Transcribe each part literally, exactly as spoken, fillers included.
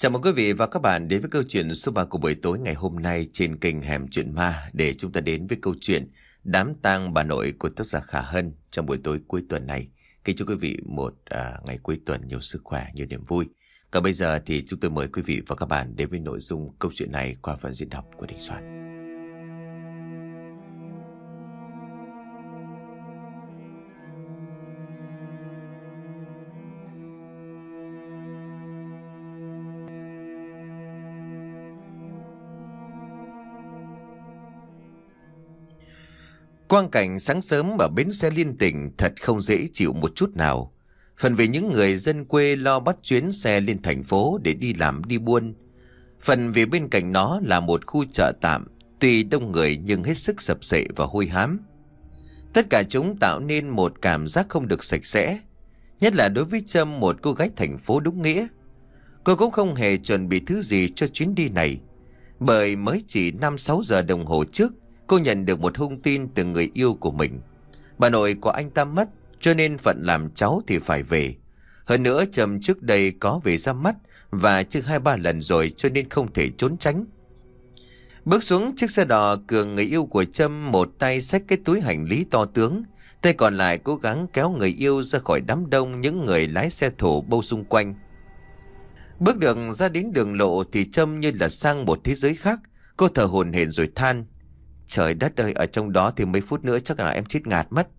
Chào mừng quý vị và các bạn đến với câu chuyện số ba của buổi tối ngày hôm nay trên kênh Hẻm Chuyện Ma, để chúng ta đến với câu chuyện Đám tang bà nội của tác giả Khả Hân trong buổi tối cuối tuần này. Kính chúc quý vị một à, ngày cuối tuần nhiều sức khỏe, nhiều niềm vui. Còn bây giờ thì chúng tôi mời quý vị và các bạn đến với nội dung câu chuyện này qua phần diễn đọc của Đình Soạn. Quang cảnh sáng sớm ở bến xe Liên Tỉnh thật không dễ chịu một chút nào. Phần vì những người dân quê lo bắt chuyến xe lên thành phố để đi làm đi buôn. Phần vì bên cạnh nó là một khu chợ tạm, tuy đông người nhưng hết sức sập sệ và hôi hám. Tất cả chúng tạo nên một cảm giác không được sạch sẽ. Nhất là đối với Trâm, một cô gái thành phố đúng nghĩa. Cô cũng không hề chuẩn bị thứ gì cho chuyến đi này. Bởi mới chỉ năm sáu giờ đồng hồ trước, cô nhận được một thông tin từ người yêu của mình. Bà nội của anh ta mất, cho nên phận làm cháu thì phải về. Hơn nữa Trâm trước đây có về ra mắt và chưa hai ba lần rồi, cho nên không thể trốn tránh. Bước xuống chiếc xe đò, Cường người yêu của Trâm một tay xách cái túi hành lý to tướng, tay còn lại cố gắng kéo người yêu ra khỏi đám đông những người lái xe thổ bâu xung quanh. Bước được ra đến đường lộ thì Trâm như là sang một thế giới khác. Cô thở hổn hển rồi than: Trời đất ơi, ở trong đó thì mấy phút nữa chắc là em chết ngạt mất.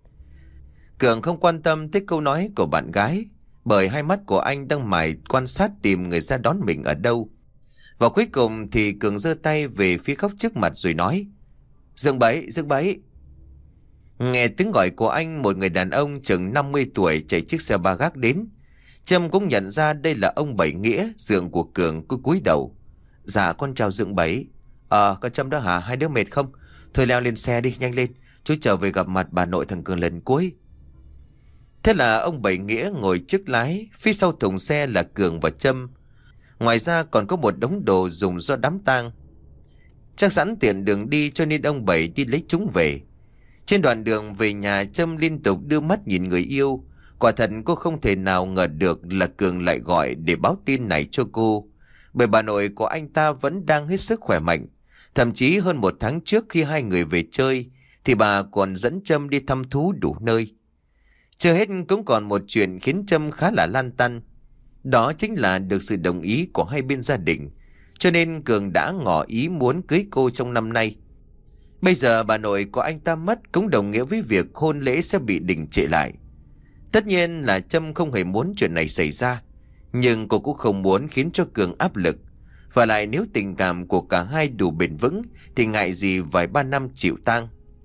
Cường không quan tâm tới câu nói của bạn gái, bởi hai mắt của anh đang mải quan sát tìm người ra đón mình ở đâu. Và cuối cùng thì Cường giơ tay về phía góc trước mặt rồi nói: Dương Bấy, Dương Bấy. Nghe tiếng gọi của anh, một người đàn ông chừng năm mươi tuổi chạy chiếc xe ba gác đến. Trâm cũng nhận ra đây là ông Bảy Nghĩa, dượng của Cường. Cứ cúi đầu: Dạ con chào Dương Bấy. Ờ, con Trâm đó hả? Hai đứa mệt không? Thôi leo lên xe đi, nhanh lên. Chú trở về gặp mặt bà nội thằng Cường lần cuối. Thế là ông Bảy Nghĩa ngồi trước lái, phía sau thùng xe là Cường và Trâm. Ngoài ra còn có một đống đồ dùng do đám tang. Chắc sẵn tiện đường đi cho nên ông Bảy đi lấy chúng về. Trên đoạn đường về nhà, Trâm liên tục đưa mắt nhìn người yêu. Quả thật cô không thể nào ngờ được là Cường lại gọi để báo tin này cho cô. Bởi bà nội của anh ta vẫn đang hết sức khỏe mạnh. Thậm chí hơn một tháng trước khi hai người về chơi thì bà còn dẫn Trâm đi thăm thú đủ nơi. Chưa hết cũng còn một chuyện khiến Trâm khá là lăn tăn. Đó chính là được sự đồng ý của hai bên gia đình. Cho nên Cường đã ngỏ ý muốn cưới cô trong năm nay. Bây giờ bà nội của anh ta mất cũng đồng nghĩa với việc hôn lễ sẽ bị đình trệ lại. Tất nhiên là Trâm không hề muốn chuyện này xảy ra, nhưng cô cũng không muốn khiến cho Cường áp lực. Và lại nếu tình cảm của cả hai đủ bền vững thì ngại gì vài ba năm chịu tang.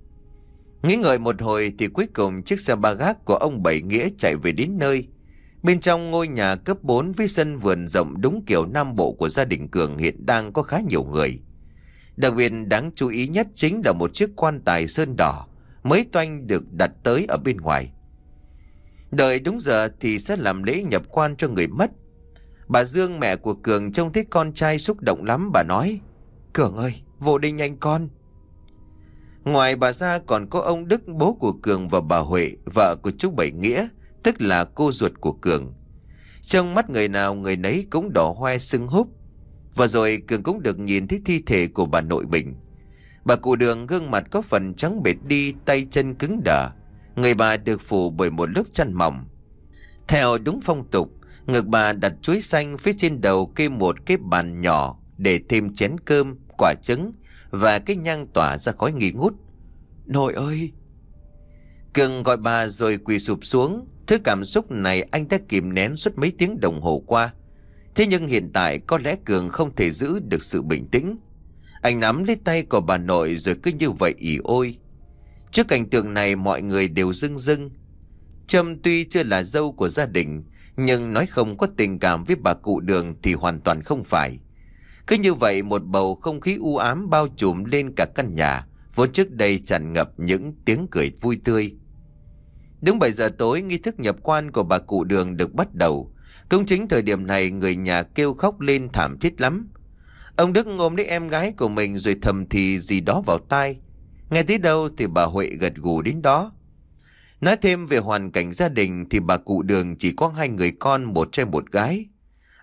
Nghĩ ngợi một hồi thì cuối cùng chiếc xe ba gác của ông Bảy Nghĩa chạy về đến nơi. Bên trong ngôi nhà cấp bốn với sân vườn rộng đúng kiểu Nam Bộ của gia đình Cường hiện đang có khá nhiều người. Đặc biệt đáng chú ý nhất chính là một chiếc quan tài sơn đỏ mới toanh được đặt tới ở bên ngoài. Đợi đúng giờ thì sẽ làm lễ nhập quan cho người mất. Bà Dương, mẹ của Cường, trông thấy con trai xúc động lắm. Bà nói: Cường ơi, vô đi nhanh con. Ngoài bà ra còn có ông Đức, bố của Cường, và bà Huệ, vợ của chú Bảy Nghĩa, tức là cô ruột của Cường. Trong mắt người nào người nấy cũng đỏ hoe sưng húp. Và rồi Cường cũng được nhìn thấy thi thể của bà nội mình. Bà cụ Đường gương mặt có phần trắng bệch đi, tay chân cứng đờ. Người bà được phủ bởi một lớp chăn mỏng. Theo đúng phong tục, ngực bà đặt chuối xanh, phía trên đầu kê một cái bàn nhỏ để thêm chén cơm, quả trứng và cái nhang tỏa ra khói nghi ngút. Nội ơi! Cường gọi bà rồi quỳ sụp xuống. Thứ cảm xúc này anh đã kìm nén suốt mấy tiếng đồng hồ qua. Thế nhưng hiện tại có lẽ Cường không thể giữ được sự bình tĩnh. Anh nắm lấy tay của bà nội rồi cứ như vậy ỉ ôi. Trước cảnh tượng này mọi người đều rưng rưng. Trâm tuy chưa là dâu của gia đình, nhưng nói không có tình cảm với bà cụ Đường thì hoàn toàn không phải. Cứ như vậy một bầu không khí u ám bao trùm lên cả căn nhà, vốn trước đây tràn ngập những tiếng cười vui tươi. Đúng bảy giờ tối, nghi thức nhập quan của bà cụ Đường được bắt đầu. Cũng chính thời điểm này người nhà kêu khóc lên thảm thiết lắm. Ông Đức ôm lấy em gái của mình rồi thầm thì gì đó vào tai. Nghe tới đâu thì bà Huệ gật gù đến đó. Nói thêm về hoàn cảnh gia đình thì bà cụ Đường chỉ có hai người con, một trai một gái.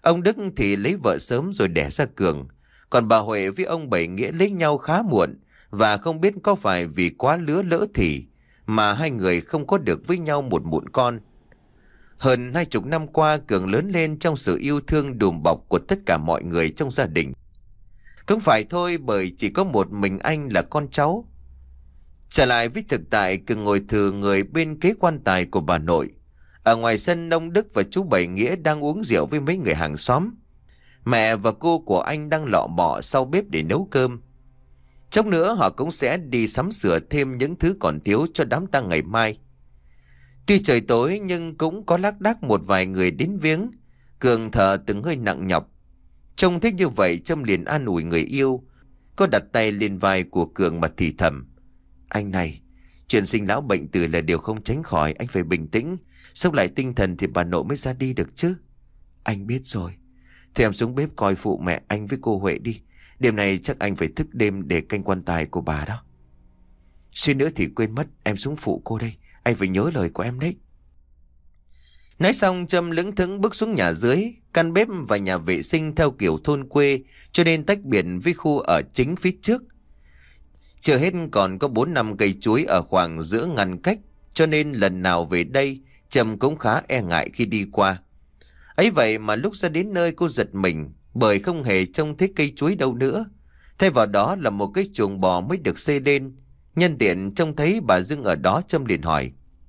Ông Đức thì lấy vợ sớm rồi đẻ ra Cường. Còn bà Huệ với ông Bảy Nghĩa lấy nhau khá muộn, và không biết có phải vì quá lứa lỡ thì mà hai người không có được với nhau một mụn con. Hơn hai chục năm qua, Cường lớn lên trong sự yêu thương đùm bọc của tất cả mọi người trong gia đình. Cũng phải thôi, bởi chỉ có một mình anh là con cháu. Trở lại với thực tại, Cường ngồi thừ người bên kế quan tài của bà nội. Ở ngoài sân, ông Đức và chú Bảy Nghĩa đang uống rượu với mấy người hàng xóm. Mẹ và cô của anh đang lọ mọ sau bếp để nấu cơm. Chốc nữa họ cũng sẽ đi sắm sửa thêm những thứ còn thiếu cho đám tang ngày mai. Tuy trời tối nhưng cũng có lác đác một vài người đến viếng. Cường thở từng hơi nặng nhọc. Trông thấy như vậy, Trâm liền an ủi người yêu. Cô đặt tay lên vai của Cường mà thì thầm: Anh này, chuyện sinh lão bệnh tử là điều không tránh khỏi. Anh phải bình tĩnh, sốc lại tinh thần thì bà nội mới ra đi được chứ. Anh biết rồi. Thì em xuống bếp coi phụ mẹ anh với cô Huệ đi. Đêm này chắc anh phải thức đêm để canh quan tài của bà đó. Suy nữa thì quên mất, em xuống phụ cô đây. Anh phải nhớ lời của em đấy. Nói xong, Trâm lững thững bước xuống nhà dưới. Căn bếp và nhà vệ sinh theo kiểu thôn quê, cho nên tách biệt với khu ở chính phía trước. Chưa hết còn có bốn năm cây chuối ở khoảng giữa ngăn cách, cho nên lần nào về đây Trâm cũng khá e ngại khi đi qua. Ấy vậy mà lúc ra đến nơi, cô giật mình, bởi không hề trông thấy cây chuối đâu nữa. Thay vào đó là một cái chuồng bò mới được xây lên. Nhân tiện trông thấy bà Dương ở đó, Trâm liền hỏi: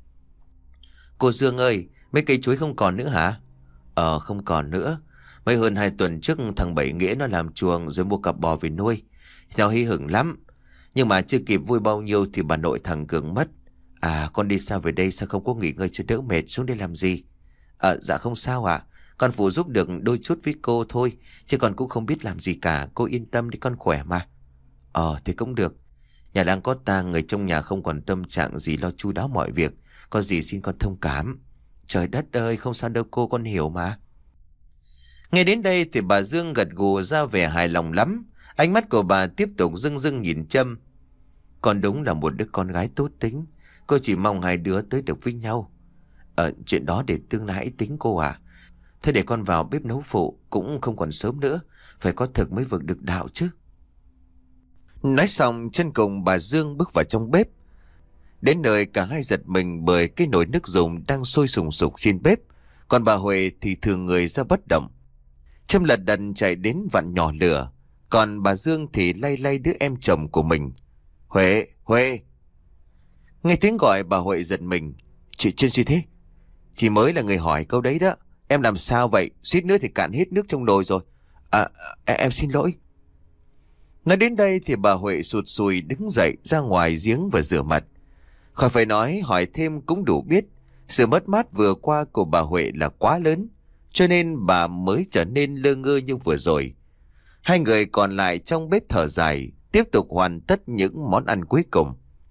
Cô Dương ơi, mấy cây chuối không còn nữa hả? Ờ, không còn nữa. Mấy hơn hai tuần trước thằng Bảy Nghĩa nó làm chuồng rồi mua cặp bò về nuôi. Nó hí hửng lắm. Nhưng mà chưa kịp vui bao nhiêu thì bà nội thằng Cường mất. À, con đi xa về đây sao không có nghỉ ngơi cho đỡ mệt, xuống đây làm gì? Ờ, dạ không sao ạ. Con phụ giúp được đôi chút với cô thôi, chứ con cũng không biết làm gì cả. Cô yên tâm đi, con khỏe mà. Ờ, thì cũng được. Nhà đang có tang, người trong nhà không còn tâm trạng gì lo chu đáo mọi việc. Có gì xin con thông cảm. Trời đất ơi, không sao đâu cô, con hiểu mà. Nghe đến đây thì bà Dương gật gù ra vẻ hài lòng lắm. Ánh mắt của bà tiếp tục rưng rưng nhìn Trâm. Con đúng là một đứa con gái tốt tính. Cô chỉ mong hai đứa tới được với nhau. Ờ, chuyện đó để tương lai tính cô à. Thế để con vào bếp nấu phụ, cũng không còn sớm nữa. Phải có thực mới vực được đạo chứ. Nói xong, chân cùng bà Dương bước vào trong bếp. Đến nơi cả hai giật mình bởi cái nồi nước dùng đang sôi sùng sục trên bếp. Còn bà Huệ thì thường người ra bất động. Trâm lật đật chạy đến vặn nhỏ lửa. Còn bà Dương thì lay lay đứa em chồng của mình. Huệ, Huệ. Nghe tiếng gọi, bà Huệ giật mình. Chị chuyện gì thế? Chị mới là người hỏi câu đấy đó. Em làm sao vậy? Suýt nữa thì cạn hết nước trong nồi rồi. À, à em xin lỗi. Nói đến đây thì bà Huệ sụt sùi đứng dậy ra ngoài giếng và rửa mặt. Khỏi phải nói, hỏi thêm cũng đủ biết. Sự mất mát vừa qua của bà Huệ là quá lớn, cho nên bà mới trở nên lơ ngơ như vừa rồi. Hai người còn lại trong bếp thở dài, tiếp tục hoàn tất những món ăn cuối cùng.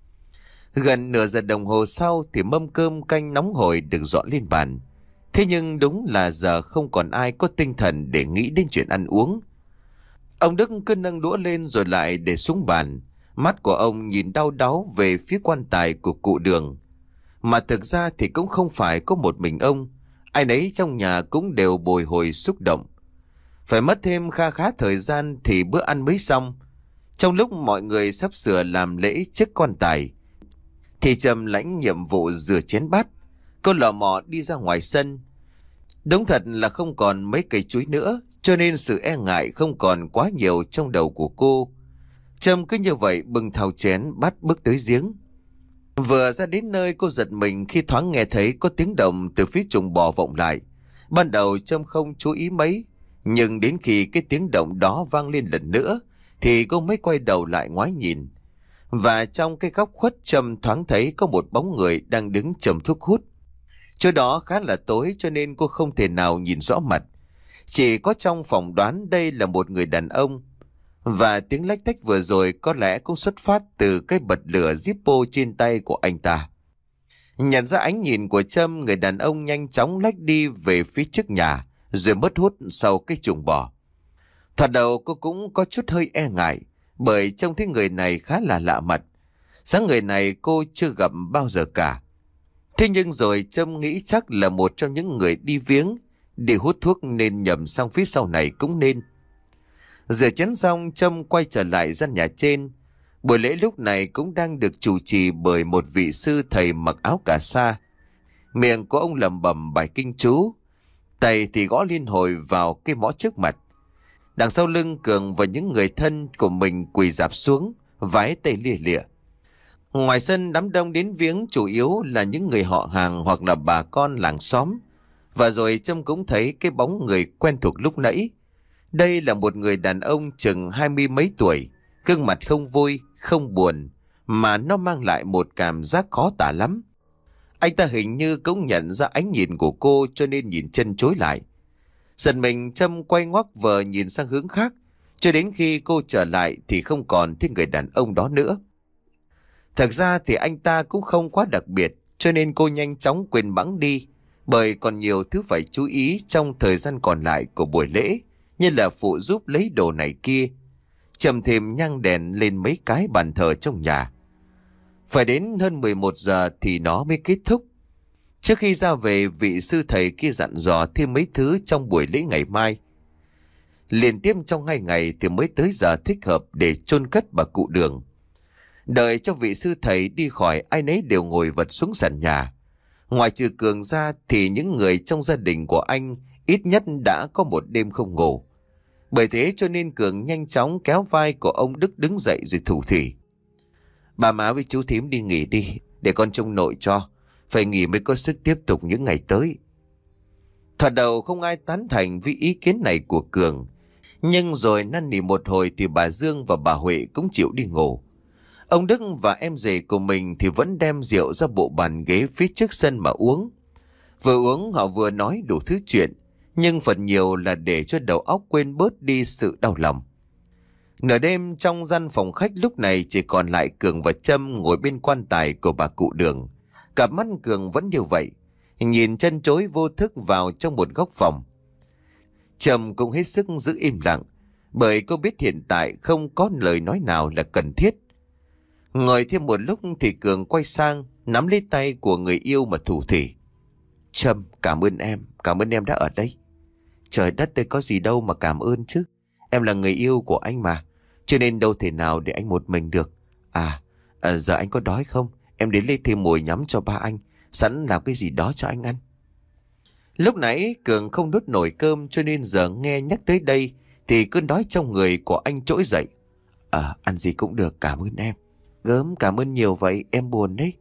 Gần nửa giờ đồng hồ sau thì mâm cơm canh nóng hổi được dọn lên bàn. Thế nhưng đúng là giờ không còn ai có tinh thần để nghĩ đến chuyện ăn uống. Ông Đức cứ nâng đũa lên rồi lại để xuống bàn. Mắt của ông nhìn đau đáu về phía quan tài của cụ Đường. Mà thực ra thì cũng không phải có một mình ông. Ai nấy trong nhà cũng đều bồi hồi xúc động. Phải mất thêm kha khá thời gian thì bữa ăn mới xong. Trong lúc mọi người sắp sửa làm lễ trước quan tài, thì Trâm lãnh nhiệm vụ rửa chén bát. Cô lò mò đi ra ngoài sân. Đúng thật là không còn mấy cây chuối nữa, cho nên sự e ngại không còn quá nhiều trong đầu của cô. Trâm cứ như vậy bưng thau chén bát bước tới giếng. Vừa ra đến nơi, cô giật mình khi thoáng nghe thấy có tiếng động từ phía chuồng bò vọng lại. Ban đầu Trâm không chú ý mấy, nhưng đến khi cái tiếng động đó vang lên lần nữa thì cô mới quay đầu lại ngoái nhìn. Và trong cái góc khuất, Trâm thoáng thấy có một bóng người đang đứng châm thuốc hút. Chỗ đó khá là tối cho nên cô không thể nào nhìn rõ mặt. Chỉ có trong phỏng đoán đây là một người đàn ông. Và tiếng lách tách vừa rồi có lẽ cũng xuất phát từ cái bật lửa Zippo trên tay của anh ta. Nhận ra ánh nhìn của Trâm, người đàn ông nhanh chóng lách đi về phía trước nhà, rồi mất hút sau cái chuồng bò. Thật đầu cô cũng có chút hơi e ngại, bởi trông thấy người này khá là lạ mặt. Sáng người này cô chưa gặp bao giờ cả. Thế nhưng rồi Trâm nghĩ chắc là một trong những người đi viếng, Đi hút thuốc nên nhầm sang phía sau này cũng nên. Rửa chén xong, Trâm quay trở lại gian nhà trên. Buổi lễ lúc này cũng đang được chủ trì bởi một vị sư thầy mặc áo cà sa. Miệng của ông lẩm bẩm bài kinh chú, tay thì gõ liên hồi vào cái mõ trước mặt. Đằng sau lưng, Cường và những người thân của mình quỳ rạp xuống, vái tay lia lịa. Ngoài sân, đám đông đến viếng chủ yếu là những người họ hàng hoặc là bà con làng xóm. Và rồi Trâm cũng thấy cái bóng người quen thuộc lúc nãy. Đây là một người đàn ông chừng hai mươi mấy tuổi, gương mặt không vui, không buồn, mà nó mang lại một cảm giác khó tả lắm. Anh ta hình như cũng nhận ra ánh nhìn của cô cho nên nhìn chân chối lại. Giật mình, Trâm quay ngoắc vờ nhìn sang hướng khác, cho đến khi cô trở lại thì không còn thấy người đàn ông đó nữa. Thật ra thì anh ta cũng không quá đặc biệt, cho nên cô nhanh chóng quên bẵng đi, bởi còn nhiều thứ phải chú ý trong thời gian còn lại của buổi lễ, như là phụ giúp lấy đồ này kia, châm thêm nhang đèn lên mấy cái bàn thờ trong nhà. Phải đến hơn mười một giờ thì nó mới kết thúc. Trước khi ra về, vị sư thầy kia dặn dò thêm mấy thứ trong buổi lễ ngày mai. Liên tiếp trong hai ngày thì mới tới giờ thích hợp để chôn cất bà cụ Đường. Đợi cho vị sư thầy đi khỏi, ai nấy đều ngồi vật xuống sàn nhà. Ngoài trừ Cường ra thì những người trong gia đình của anh ít nhất đã có một đêm không ngủ. Bởi thế cho nên Cường nhanh chóng kéo vai của ông Đức đứng dậy rồi thủ thỉ: "Bà má với chú thím đi nghỉ đi, để con trông nội cho. Phải nghỉ mới có sức tiếp tục những ngày tới." Thoạt đầu không ai tán thành với ý kiến này của Cường. Nhưng rồi năn nỉ một hồi thì bà Dương và bà Huệ cũng chịu đi ngủ. Ông Đức và em rể của mình thì vẫn đem rượu ra bộ bàn ghế phía trước sân mà uống. Vừa uống họ vừa nói đủ thứ chuyện, nhưng phần nhiều là để cho đầu óc quên bớt đi sự đau lòng. Nửa đêm trong gian phòng khách lúc này chỉ còn lại Cường và Trâm ngồi bên quan tài của bà cụ Đường. Cặp mắt Cường vẫn như vậy, nhìn chân chối vô thức vào trong một góc phòng. Trâm cũng hết sức giữ im lặng, bởi cô biết hiện tại không có lời nói nào là cần thiết. Ngồi thêm một lúc thì Cường quay sang, nắm lấy tay của người yêu mà thủ thỉ: "Trâm, cảm ơn em, cảm ơn em đã ở đây. Trời đất đây có gì đâu mà cảm ơn chứ. Em là người yêu của anh mà, cho nên đâu thể nào để anh một mình được. À, à giờ anh có đói không? Em đến lấy thêm mồi nhắm cho ba anh, sẵn làm cái gì đó cho anh ăn." Lúc nãy Cường không nuốt nổi cơm, cho nên giờ nghe nhắc tới đây thì cơn đói trong người của anh trỗi dậy. "À, ăn gì cũng được, cảm ơn em." "Gớm, cảm ơn nhiều vậy, em buồn đấy."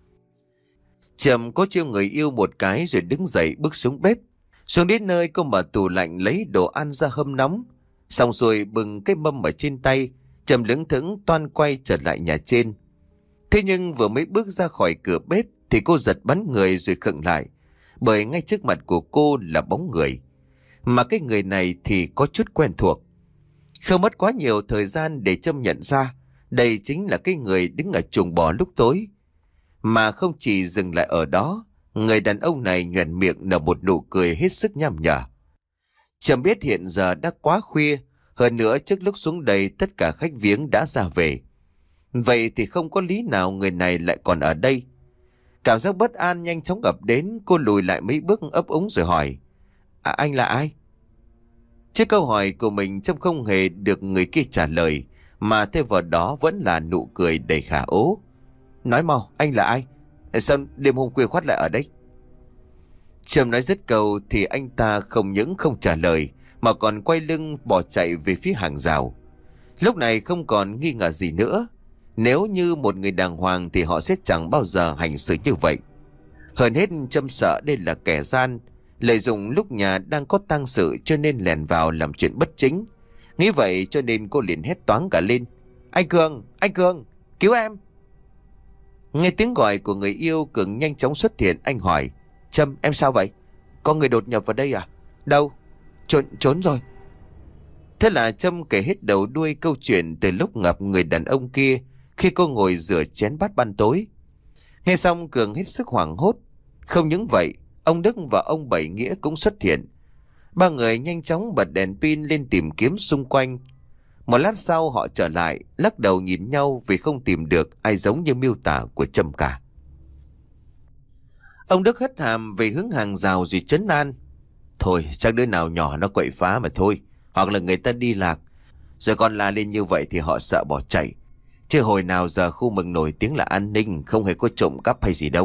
Trâm có chiêu người yêu một cái rồi đứng dậy bước xuống bếp. Xuống đến nơi cô mở tủ lạnh lấy đồ ăn ra hâm nóng. Xong rồi bừng cái mâm ở trên tay, Trâm lững thững toan quay trở lại nhà trên. Thế nhưng vừa mới bước ra khỏi cửa bếp thì cô giật bắn người rồi khựng lại, bởi ngay trước mặt của cô là bóng người. Mà cái người này thì có chút quen thuộc. Không mất quá nhiều thời gian để Trâm nhận ra đây chính là cái người đứng ở chuồng bò lúc tối. Mà không chỉ dừng lại ở đó, người đàn ông này nhoẻn miệng nở một nụ cười hết sức nham nhở. Trâm biết hiện giờ đã quá khuya, hơn nữa trước lúc xuống đây tất cả khách viếng đã ra về. Vậy thì không có lý nào người này lại còn ở đây. Cảm giác bất an nhanh chóng ập đến, cô lùi lại mấy bước ấp úng rồi hỏi: "À, anh là ai?" Trước câu hỏi của mình, Trâm không hề được người kia trả lời, mà thêm vào đó vẫn là nụ cười đầy khả ố. "Nói mau, anh là ai? Sao đêm hôm khuya khoắt lại ở đây?" Trâm nói dứt câu thì anh ta không những không trả lời, mà còn quay lưng bỏ chạy về phía hàng rào. Lúc này không còn nghi ngờ gì nữa. Nếu như một người đàng hoàng thì họ sẽ chẳng bao giờ hành xử như vậy. Hơn hết, Trâm sợ đây là kẻ gian, lợi dụng lúc nhà đang có tang sự cho nên lèn vào làm chuyện bất chính. Nghĩ vậy cho nên cô liền hét toáng cả lên: "Anh Cường, anh Cường, cứu em!" Nghe tiếng gọi của người yêu, Cường nhanh chóng xuất hiện. Anh hỏi: "Trâm, em sao vậy? Có người đột nhập vào đây à? Đâu? Trốn, trốn rồi." Thế là Trâm kể hết đầu đuôi câu chuyện từ lúc gặp người đàn ông kia khi cô ngồi rửa chén bát ban tối. Nghe xong Cường hết sức hoảng hốt. Không những vậy, ông Đức và ông Bảy Nghĩa cũng xuất hiện. Ba người nhanh chóng bật đèn pin lên tìm kiếm xung quanh. Một lát sau họ trở lại, lắc đầu nhìn nhau vì không tìm được ai giống như miêu tả của Trâm cả. Ông Đức hất hàm về hướng hàng rào rồi trấn an: Thôi chắc đứa nào nhỏ nó quậy phá mà thôi. Hoặc là người ta đi lạc. Rồi còn la lên như vậy thì họ sợ bỏ chạy. Chứ hồi nào giờ khu mừng nổi tiếng là an ninh, không hề có trộm cắp hay gì đâu.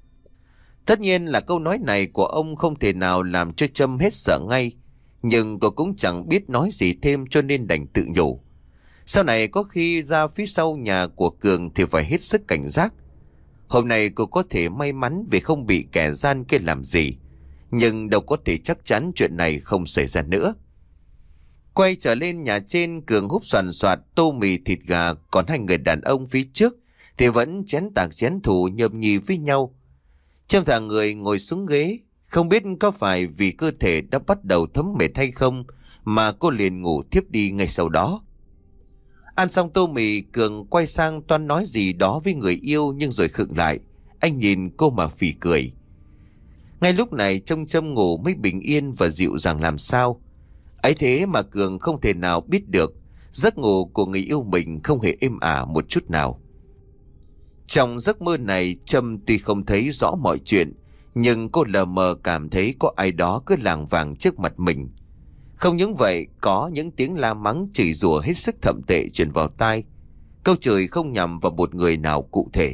Tất nhiên là câu nói này của ông không thể nào làm cho Trâm hết sợ ngay. Nhưng cô cũng chẳng biết nói gì thêm cho nên đành tự nhủ. Sau này có khi ra phía sau nhà của Cường thì phải hết sức cảnh giác. Hôm nay cô có thể may mắn vì không bị kẻ gian kia làm gì. Nhưng đâu có thể chắc chắn chuyện này không xảy ra nữa. Quay trở lên nhà trên, Cường húp soàn soạt tô mì thịt gà, còn hai người đàn ông phía trước thì vẫn chén tạc chén thủ nhâm nhi với nhau. Trâm thả người ngồi xuống ghế, không biết có phải vì cơ thể đã bắt đầu thấm mệt hay không mà cô liền ngủ thiếp đi ngay sau đó. Ăn xong tô mì, Cường quay sang toan nói gì đó với người yêu nhưng rồi khựng lại. Anh nhìn cô mà phì cười. Ngay lúc này trông Trâm ngủ mới bình yên và dịu dàng làm sao. Ấy thế mà Cường không thể nào biết được giấc ngủ của người yêu mình không hề êm ả một chút nào. Trong giấc mơ này, Trâm tuy không thấy rõ mọi chuyện, nhưng cô lờ mờ cảm thấy có ai đó cứ lảng vảng trước mặt mình. Không những vậy, có những tiếng la mắng chửi rủa hết sức thậm tệ truyền vào tai. Câu chửi không nhằm vào một người nào cụ thể.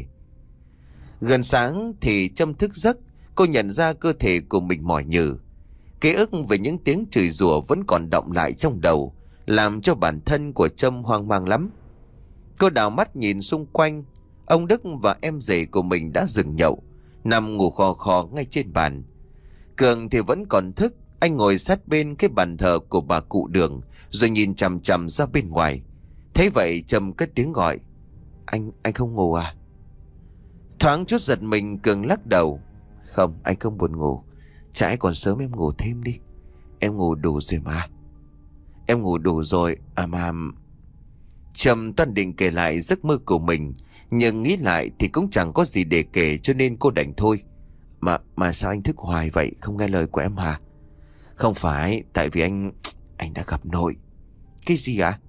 Gần sáng thì Trâm thức giấc, cô nhận ra cơ thể của mình mỏi nhừ. Ký ức về những tiếng chửi rủa vẫn còn đọng lại trong đầu, làm cho bản thân của Trâm hoang mang lắm. Cô đảo mắt nhìn xung quanh. Ông Đức và em rể của mình đã dừng nhậu, nằm ngủ khò khò ngay trên bàn. Cường thì vẫn còn thức. Anh ngồi sát bên cái bàn thờ của bà cụ Đường, rồi nhìn chằm chằm ra bên ngoài. Thấy vậy Trâm cất tiếng gọi. Anh, anh không ngủ à? Thoáng chút giật mình, Cường lắc đầu. Không, anh không buồn ngủ. Chả còn sớm, em ngủ thêm đi. Em ngủ đủ rồi mà. Em ngủ đủ rồi, à mà... Trâm toan định kể lại giấc mơ của mình, nhưng nghĩ lại thì cũng chẳng có gì để kể cho nên cô đành thôi. Mà mà sao anh thức hoài vậy, không nghe lời của em hả? Không phải, tại vì anh... Anh đã gặp nội. Cái gì ạ?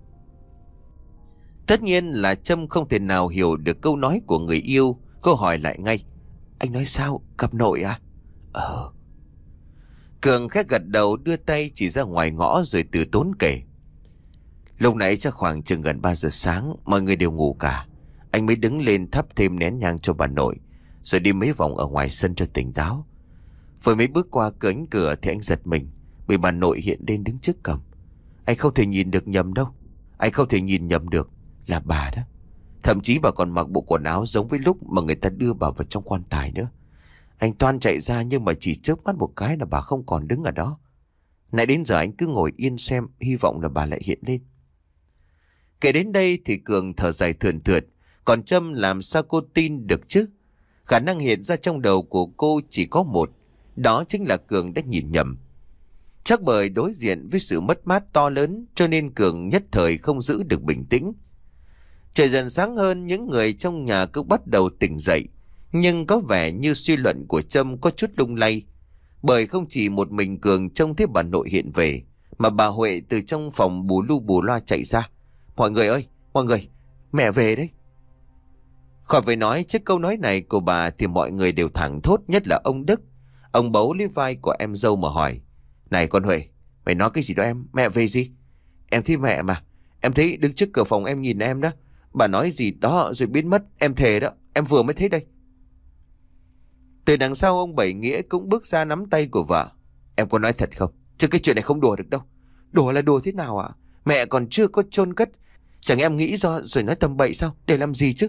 Tất nhiên là Trâm không thể nào hiểu được câu nói của người yêu. Cô hỏi lại ngay. Anh nói sao? Gặp nội à? Ờ. Cường khẽ gật đầu, đưa tay chỉ ra ngoài ngõ rồi từ tốn kể. Lúc nãy chắc khoảng chừng gần ba giờ sáng, mọi người đều ngủ cả. Anh mới đứng lên thắp thêm nén nhang cho bà nội, rồi đi mấy vòng ở ngoài sân cho tỉnh táo. Vừa mới bước qua cánh cửa thì anh giật mình, vì bà nội hiện lên đứng trước cổng. Anh không thể nhìn được nhầm đâu. Anh không thể nhìn nhầm được, là bà đó. Thậm chí bà còn mặc bộ quần áo giống với lúc mà người ta đưa bà vào trong quan tài nữa. Anh toan chạy ra nhưng mà chỉ chớp mắt một cái là bà không còn đứng ở đó. Nãy đến giờ anh cứ ngồi yên xem, hy vọng là bà lại hiện lên. Kể đến đây thì Cường thở dài thườn thượt. Còn Trâm làm sao cô tin được chứ? Khả năng hiện ra trong đầu của cô chỉ có một. Đó chính là Cường đã nhìn nhầm. Chắc bởi đối diện với sự mất mát to lớn cho nên Cường nhất thời không giữ được bình tĩnh. Trời dần sáng hơn, những người trong nhà cứ bắt đầu tỉnh dậy. Nhưng có vẻ như suy luận của Trâm có chút lung lay. Bởi không chỉ một mình Cường trông thấy bà nội hiện về, mà bà Huệ từ trong phòng bù lu bù loa chạy ra. Mọi người ơi, mọi người, mẹ về đấy. Khỏi phải nói, trước câu nói này của bà thì mọi người đều thẳng thốt, nhất là ông Đức. Ông bấu lấy vai của em dâu mà hỏi. Này con Huệ, mày nói cái gì đó em, mẹ về gì? Em thấy mẹ mà, em thấy đứng trước cửa phòng em nhìn em đó. Bà nói gì đó rồi biến mất, em thề đó, em vừa mới thấy đây. Từ đằng sau ông Bảy Nghĩa cũng bước ra nắm tay của vợ. Em có nói thật không? Chứ cái chuyện này không đùa được đâu. Đùa là đùa thế nào ạ? Mẹ còn chưa có chôn cất. Chẳng em nghĩ do rồi nói tầm bậy sao? Để làm gì chứ?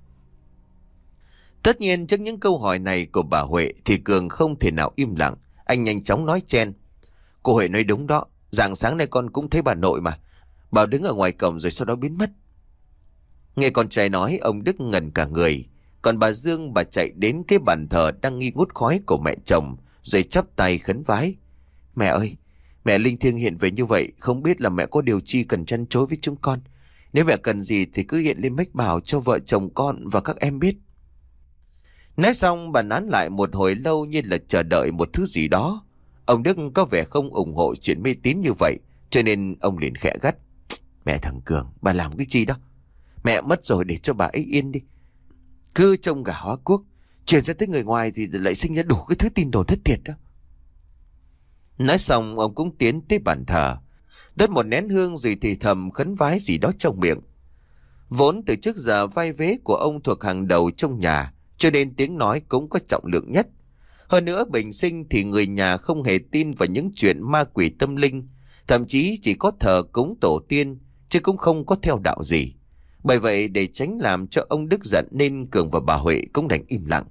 Tất nhiên trước những câu hỏi này của bà Huệ thì Cường không thể nào im lặng. Anh nhanh chóng nói chen. Cô Huệ nói đúng đó. Rạng sáng nay con cũng thấy bà nội mà. Bà đứng ở ngoài cổng rồi sau đó biến mất. Nghe con trai nói, ông Đức ngẩn cả người. Còn bà Dương, bà chạy đến cái bàn thờ đang nghi ngút khói của mẹ chồng, rồi chắp tay khấn vái. Mẹ ơi, mẹ linh thiêng hiện về như vậy, không biết là mẹ có điều chi cần chăn chối với chúng con. Nếu mẹ cần gì thì cứ hiện lên mách bảo cho vợ chồng con và các em biết. Nói xong bà nán lại một hồi lâu như là chờ đợi một thứ gì đó. Ông Đức có vẻ không ủng hộ chuyện mê tín như vậy, cho nên ông liền khẽ gắt. Mẹ thằng Cường, bà làm cái gì đó? Mẹ mất rồi, để cho bà ấy yên đi. Cứ trông gà hóa quốc, truyền ra tới người ngoài thì lại sinh ra đủ cái thứ tin đồn thất thiệt đó. Nói xong ông cũng tiến tới bàn thờ, đốt một nén hương rồi thì thầm khấn vái gì đó trong miệng. Vốn từ trước giờ vai vế của ông thuộc hàng đầu trong nhà, cho nên tiếng nói cũng có trọng lượng nhất. Hơn nữa bình sinh thì người nhà không hề tin vào những chuyện ma quỷ tâm linh, thậm chí chỉ có thờ cúng tổ tiên, chứ cũng không có theo đạo gì. Bởi vậy để tránh làm cho ông Đức giận nên Cường và bà Huệ cũng đành im lặng.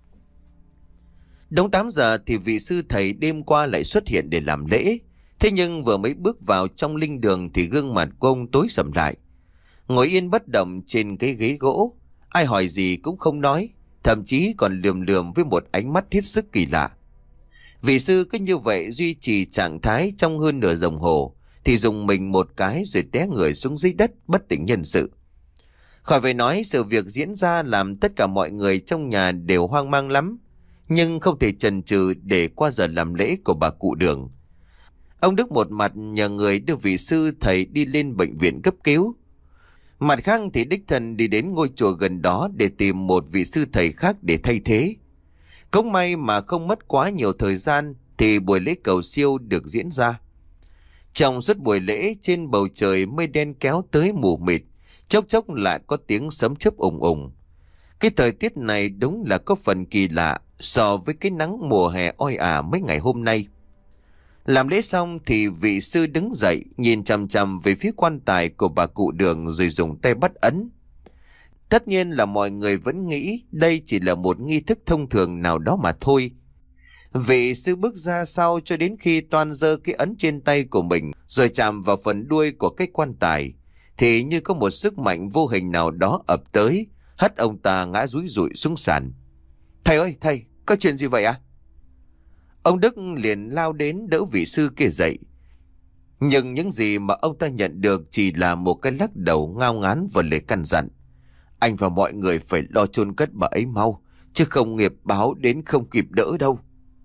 Đúng tám giờ thì vị sư thầy đêm qua lại xuất hiện để làm lễ. Thế nhưng vừa mới bước vào trong linh đường thì gương mặt của ông tối sầm lại. Ngồi yên bất động trên cái ghế gỗ, ai hỏi gì cũng không nói, thậm chí còn lườm lườm với một ánh mắt hết sức kỳ lạ. Vị sư cứ như vậy duy trì trạng thái trong hơn nửa đồng hồ, thì dùng mình một cái rồi té người xuống dưới đất bất tỉnh nhân sự. Khỏi phải nói sự việc diễn ra làm tất cả mọi người trong nhà đều hoang mang lắm, nhưng không thể chần chừ để qua giờ làm lễ của bà cụ Đường. Ông Đức một mặt nhờ người đưa vị sư thầy đi lên bệnh viện cấp cứu, mặt khác thì đích thân đi đến ngôi chùa gần đó để tìm một vị sư thầy khác để thay thế. Cũng may mà không mất quá nhiều thời gian thì buổi lễ cầu siêu được diễn ra. Trong suốt buổi lễ, trên bầu trời mây đen kéo tới mù mịt, chốc chốc lại có tiếng sấm chớp ùng ùng. Cái thời tiết này đúng là có phần kỳ lạ so với cái nắng mùa hè oi ả mấy ngày hôm nay. Làm lễ xong thì vị sư đứng dậy, nhìn chằm chằm về phía quan tài của bà cụ Đường rồi dùng tay bắt ấn. Tất nhiên là mọi người vẫn nghĩ đây chỉ là một nghi thức thông thường nào đó mà thôi. Vị sư bước ra sau cho đến khi toan giơ cái ấn trên tay của mình rồi chạm vào phần đuôi của cái quan tài, thì như có một sức mạnh vô hình nào đó ập tới, hất ông ta ngã rúi rụi xuống sàn. Thầy ơi, thầy, có chuyện gì vậy à? Ông Đức liền lao đến đỡ vị sư kia dậy. Nhưng những gì mà ông ta nhận được chỉ là một cái lắc đầu ngao ngán và lời căn dặn. Anh và mọi người phải lo chôn cất bà ấy mau, chứ không nghiệp báo đến không kịp đỡ đâu.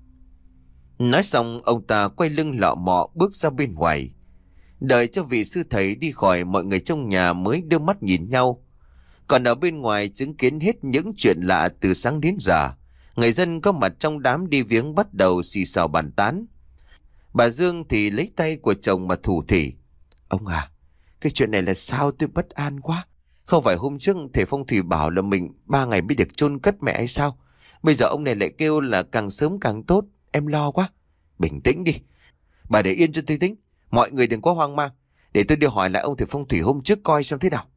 Nói xong ông ta quay lưng lọ mọ bước ra bên ngoài. Đợi cho vị sư thầy đi khỏi, mọi người trong nhà mới đưa mắt nhìn nhau. Còn ở bên ngoài chứng kiến hết những chuyện lạ từ sáng đến giờ. Người dân có mặt trong đám đi viếng bắt đầu xì xào bàn tán. Bà Dương thì lấy tay của chồng mà thủ thỉ. Ông à, cái chuyện này là sao tôi bất an quá. Không phải hôm trước thầy phong thủy bảo là mình ba ngày mới được chôn cất mẹ hay sao? Bây giờ ông này lại kêu là càng sớm càng tốt. Em lo quá. Bình tĩnh đi. Bà để yên cho tôi tính. Mọi người đừng có hoang mang. Để tôi đi hỏi lại ông thầy phong thủy hôm trước coi xem thế nào.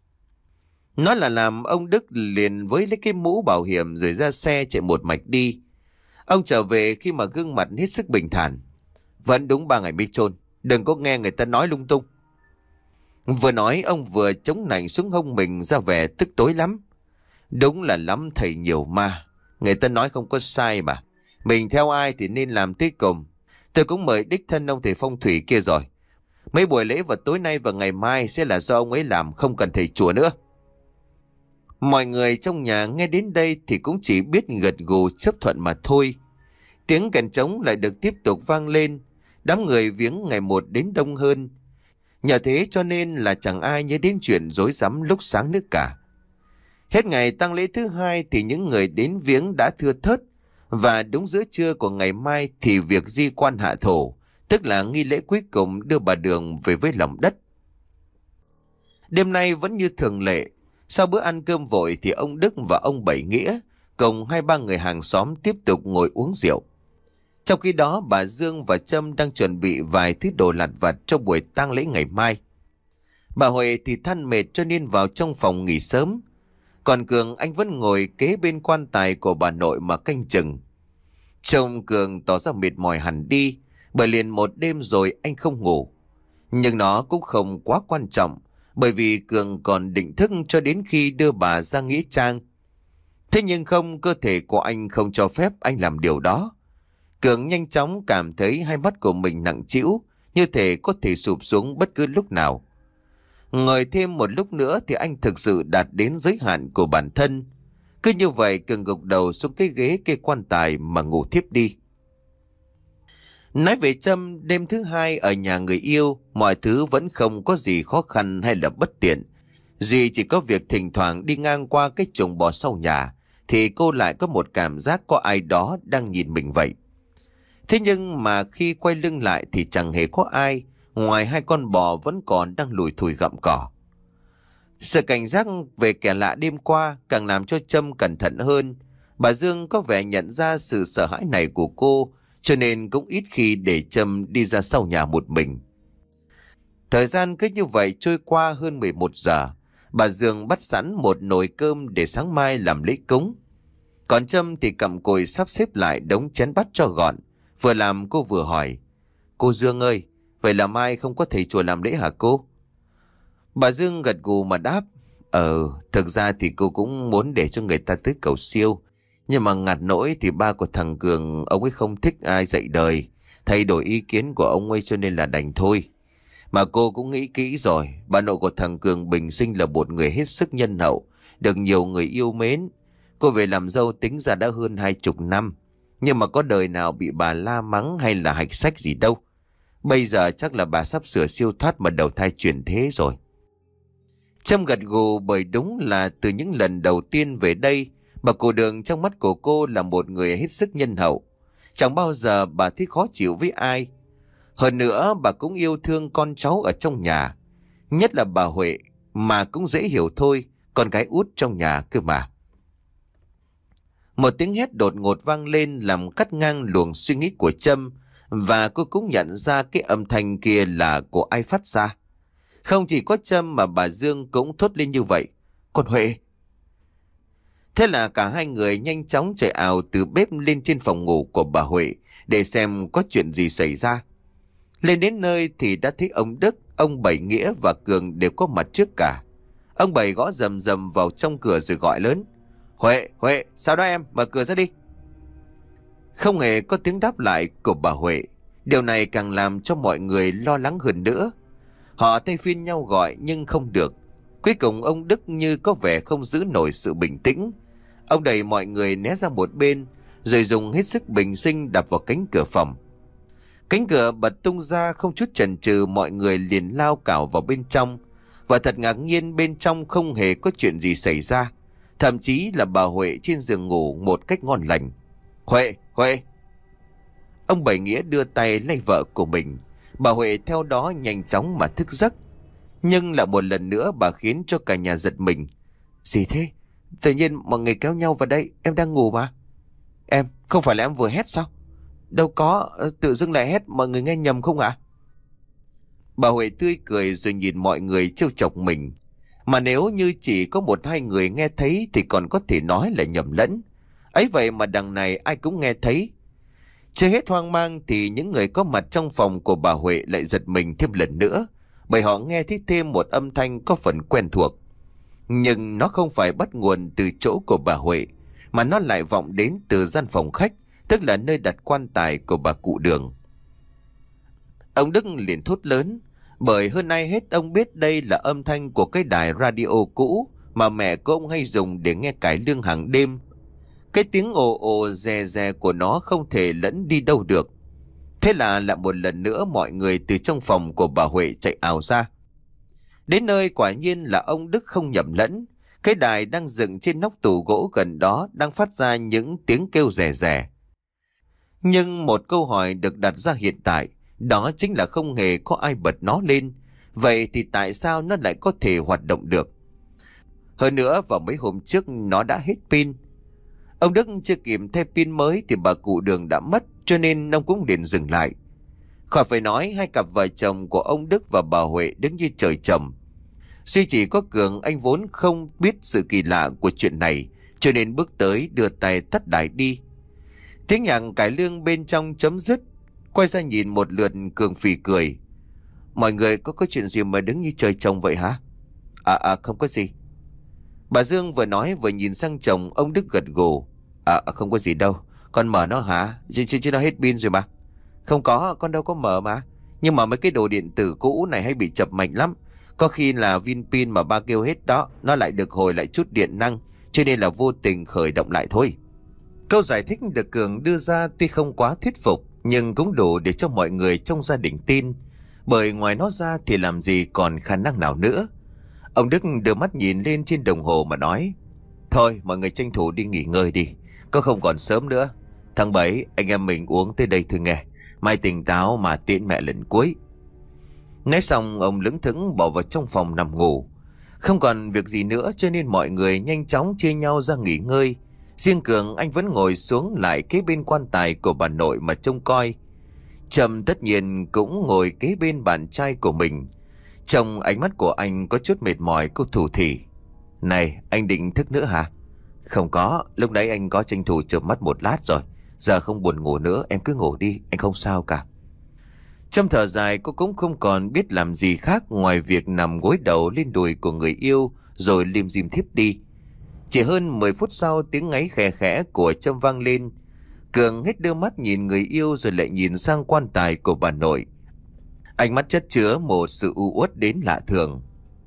Nói là làm, ông Đức liền với lấy cái mũ bảo hiểm rồi ra xe chạy một mạch đi. Ông trở về khi mà gương mặt hết sức bình thản. Vẫn đúng ba ngày mới chôn, đừng có nghe người ta nói lung tung. Vừa nói ông vừa chống nạnh xuống hông mình ra vẻ tức tối lắm. Đúng là lắm thầy nhiều ma. Người ta nói không có sai mà. Mình theo ai thì nên làm tới cùng. Tôi cũng mời đích thân ông thầy phong thủy kia rồi. Mấy buổi lễ vào tối nay và ngày mai sẽ là do ông ấy làm, không cần thầy chùa nữa. Mọi người trong nhà nghe đến đây thì cũng chỉ biết gật gù chấp thuận mà thôi. Tiếng kèn trống lại được tiếp tục vang lên. Đám người viếng ngày một đến đông hơn. Nhờ thế cho nên là chẳng ai nhớ đến chuyện rối rắm lúc sáng nữa cả. Hết ngày tang lễ thứ hai thì những người đến viếng đã thưa thớt. Và đúng giữa trưa của ngày mai thì việc di quan hạ thổ, tức là nghi lễ cuối cùng đưa bà Đường về với lòng đất. Đêm nay vẫn như thường lệ. Sau bữa ăn cơm vội thì ông Đức và ông Bảy Nghĩa cùng hai ba người hàng xóm tiếp tục ngồi uống rượu. Trong khi đó bà Dương và Trâm đang chuẩn bị vài thứ đồ lặt vặt cho buổi tang lễ ngày mai. Bà Huệ thì than mệt cho nên vào trong phòng nghỉ sớm. Còn Cường anh vẫn ngồi kế bên quan tài của bà nội mà canh chừng. Trông Cường tỏ ra mệt mỏi hẳn đi, bởi liền một đêm rồi anh không ngủ. Nhưng nó cũng không quá quan trọng, bởi vì Cường còn định thức cho đến khi đưa bà ra nghĩa trang. Thế nhưng không, cơ thể của anh không cho phép anh làm điều đó. Cường nhanh chóng cảm thấy hai mắt của mình nặng trĩu, như thể có thể sụp xuống bất cứ lúc nào. Ngồi thêm một lúc nữa thì anh thực sự đạt đến giới hạn của bản thân. Cứ như vậy Cường gục đầu xuống cái ghế kê quan tài mà ngủ thiếp đi. Nói về Trâm, đêm thứ hai ở nhà người yêu, mọi thứ vẫn không có gì khó khăn hay là bất tiện. Duy chỉ có việc thỉnh thoảng đi ngang qua cái chuồng bò sau nhà, thì cô lại có một cảm giác có ai đó đang nhìn mình vậy. Thế nhưng mà khi quay lưng lại thì chẳng hề có ai, ngoài hai con bò vẫn còn đang lủi thủi gặm cỏ. Sự cảnh giác về kẻ lạ đêm qua càng làm cho Trâm cẩn thận hơn. Bà Dương có vẻ nhận ra sự sợ hãi này của cô, cho nên cũng ít khi để Trâm đi ra sau nhà một mình. Thời gian cứ như vậy trôi qua hơn mười một giờ. Bà Dương bắt sẵn một nồi cơm để sáng mai làm lễ cúng. Còn Trâm thì cầm cùi sắp xếp lại đống chén bát cho gọn. Vừa làm cô vừa hỏi: "Cô Dương ơi, vậy là mai không có thầy chùa làm lễ hả cô?" Bà Dương gật gù mà đáp: Ờ, thực ra thì cô cũng muốn để cho người ta tới cầu siêu. Nhưng mà ngặt nỗi thì ba của thằng Cường, ông ấy không thích ai dạy đời, thay đổi ý kiến của ông ấy cho nên là đành thôi. Mà cô cũng nghĩ kỹ rồi, bà nội của thằng Cường bình sinh là một người hết sức nhân hậu, được nhiều người yêu mến. Cô về làm dâu tính ra đã hơn hai chục năm, nhưng mà có đời nào bị bà la mắng hay là hạch sách gì đâu. Bây giờ chắc là bà sắp sửa siêu thoát mà đầu thai chuyển thế rồi. Trâm gật gù, bởi đúng là từ những lần đầu tiên về đây, bà cụ Đường trong mắt của cô là một người hết sức nhân hậu. Chẳng bao giờ bà thấy khó chịu với ai. Hơn nữa bà cũng yêu thương con cháu ở trong nhà. Nhất là bà Huệ, mà cũng dễ hiểu thôi, con gái út trong nhà cơ mà. Một tiếng hét đột ngột vang lên làm cắt ngang luồng suy nghĩ của Trâm, và cô cũng nhận ra cái âm thanh kia là của ai phát ra. Không chỉ có Trâm mà bà Dương cũng thốt lên như vậy: "Con Huệ!" Thế là cả hai người nhanh chóng chạy ào từ bếp lên trên phòng ngủ của bà Huệ để xem có chuyện gì xảy ra. Lên đến nơi thì đã thấy ông Đức, ông Bảy, Nghĩa và Cường đều có mặt trước cả. Ông Bảy gõ rầm rầm vào trong cửa rồi gọi lớn: "Huệ, Huệ, sao đó em, mở cửa ra đi." Không hề có tiếng đáp lại của bà Huệ. Điều này càng làm cho mọi người lo lắng hơn nữa. Họ thay phiên nhau gọi nhưng không được. Cuối cùng ông Đức như có vẻ không giữ nổi sự bình tĩnh. Ông đẩy mọi người né ra một bên, rồi dùng hết sức bình sinh đập vào cánh cửa phòng. Cánh cửa bật tung ra, không chút chần chừ mọi người liền lao cào vào bên trong. Và thật ngạc nhiên, bên trong không hề có chuyện gì xảy ra. Thậm chí là bà Huệ trên giường ngủ một cách ngon lành. "Huệ, Huệ!" Ông Bảy Nghĩa đưa tay lay vợ của mình. Bà Huệ theo đó nhanh chóng mà thức giấc. Nhưng lại một lần nữa bà khiến cho cả nhà giật mình. "Gì thế? Tự nhiên mọi người kéo nhau vào đây, em đang ngủ mà." "Em, không phải là em vừa hét sao?" "Đâu có, tự dưng lại hét, mọi người nghe nhầm không ạ?" Bà Huệ tươi cười rồi nhìn mọi người trêu chọc mình. Mà nếu như chỉ có một hai người nghe thấy thì còn có thể nói là nhầm lẫn. Ấy vậy mà đằng này ai cũng nghe thấy. Chưa hết hoang mang thì những người có mặt trong phòng của bà Huệ lại giật mình thêm lần nữa, bởi họ nghe thấy thêm một âm thanh có phần quen thuộc. Nhưng nó không phải bắt nguồn từ chỗ của bà Huệ, mà nó lại vọng đến từ gian phòng khách, tức là nơi đặt quan tài của bà cụ Đường. Ông Đức liền thốt lớn, bởi hơn ai hết ông biết đây là âm thanh của cái đài radio cũ mà mẹ của ông hay dùng để nghe cải lương hàng đêm. Cái tiếng ồ ồ dè dè của nó không thể lẫn đi đâu được. Thế là lại một lần nữa mọi người từ trong phòng của bà Huệ chạy ào ra. Đến nơi quả nhiên là ông Đức không nhầm lẫn. Cái đài đang dựng trên nóc tủ gỗ gần đó đang phát ra những tiếng kêu rè rè. Nhưng một câu hỏi được đặt ra hiện tại, đó chính là không hề có ai bật nó lên. Vậy thì tại sao nó lại có thể hoạt động được? Hơn nữa vào mấy hôm trước nó đã hết pin. Ông Đức chưa kịp thêm pin mới thì bà cụ Đường đã mất, cho nên ông cũng liền dừng lại. Khỏi phải nói, hai cặp vợ chồng của ông Đức và bà Huệ đứng như trời trồng. Duy chỉ có Cường, anh vốn không biết sự kỳ lạ của chuyện này, cho nên bước tới đưa tay tắt đài đi. Tiếng nhạc cải lương bên trong chấm dứt. Quay ra nhìn một lượt, Cường phì cười. "Mọi người có có chuyện gì mà đứng như trời trồng vậy hả?" À à không có gì." Bà Dương vừa nói vừa nhìn sang chồng. Ông Đức gật gù. À không có gì đâu. Con mở nó hả? Chứ, chứ, chứ nó hết pin rồi mà." "Không có, con đâu có mở mà. Nhưng mà mấy cái đồ điện tử cũ này hay bị chập mạch lắm. Có khi là viên pin mà ba kêu hết đó, nó lại được hồi lại chút điện năng, cho nên là vô tình khởi động lại thôi." Câu giải thích được Cường đưa ra tuy không quá thuyết phục, nhưng cũng đủ để cho mọi người trong gia đình tin. Bởi ngoài nó ra thì làm gì còn khả năng nào nữa. Ông Đức đưa mắt nhìn lên trên đồng hồ mà nói: "Thôi mọi người tranh thủ đi nghỉ ngơi đi, có không còn sớm nữa. Tháng bảy, anh em mình uống tới đây thôi nghe. Mai tỉnh táo mà tiễn mẹ lần cuối. Nói xong ông lững thững bỏ vào trong phòng nằm ngủ. Không còn việc gì nữa cho nên mọi người nhanh chóng chia nhau ra nghỉ ngơi. Riêng Cường anh vẫn ngồi xuống lại kế bên quan tài của bà nội mà trông coi. Trâm tất nhiên cũng ngồi kế bên bạn trai của mình. Trong ánh mắt của anh có chút mệt mỏi, cô thủ thỉ. Này, anh định thức nữa hả? Không có, lúc nãy anh có tranh thủ chợp mắt một lát rồi. Giờ không buồn ngủ nữa, em cứ ngủ đi, anh không sao cả. Trong thở dài, cô cũng không còn biết làm gì khác ngoài việc nằm gối đầu lên đùi của người yêu rồi lim dim thiếp đi. Chỉ hơn mười phút sau, tiếng ngáy khẽ khẽ của Trâm vang lên. Cường hết đưa mắt nhìn người yêu rồi lại nhìn sang quan tài của bà nội. Ánh mắt chất chứa một sự u uất đến lạ thường.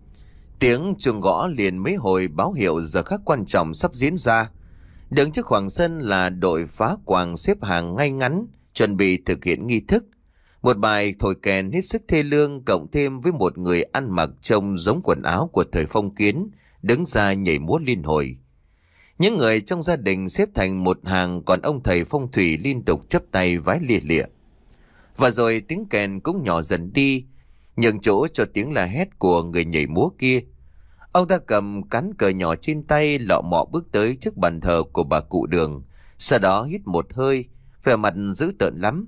Tiếng chuông gõ liền mấy hồi báo hiệu giờ khắc quan trọng sắp diễn ra. Đứng trước khoảng sân là đội phá quàng xếp hàng ngay ngắn, chuẩn bị thực hiện nghi thức. Một bài thổi kèn hết sức thê lương cộng thêm với một người ăn mặc trông giống quần áo của thời phong kiến, đứng ra nhảy múa liên hồi. Những người trong gia đình xếp thành một hàng, còn ông thầy phong thủy liên tục chắp tay vái lìa lịa. Và rồi tiếng kèn cũng nhỏ dần đi, nhường chỗ cho tiếng la hét của người nhảy múa kia. Ông ta cầm cán cờ nhỏ trên tay, lọ mọ bước tới trước bàn thờ của bà cụ Đường, sau đó hít một hơi, vẻ mặt dữ tợn lắm.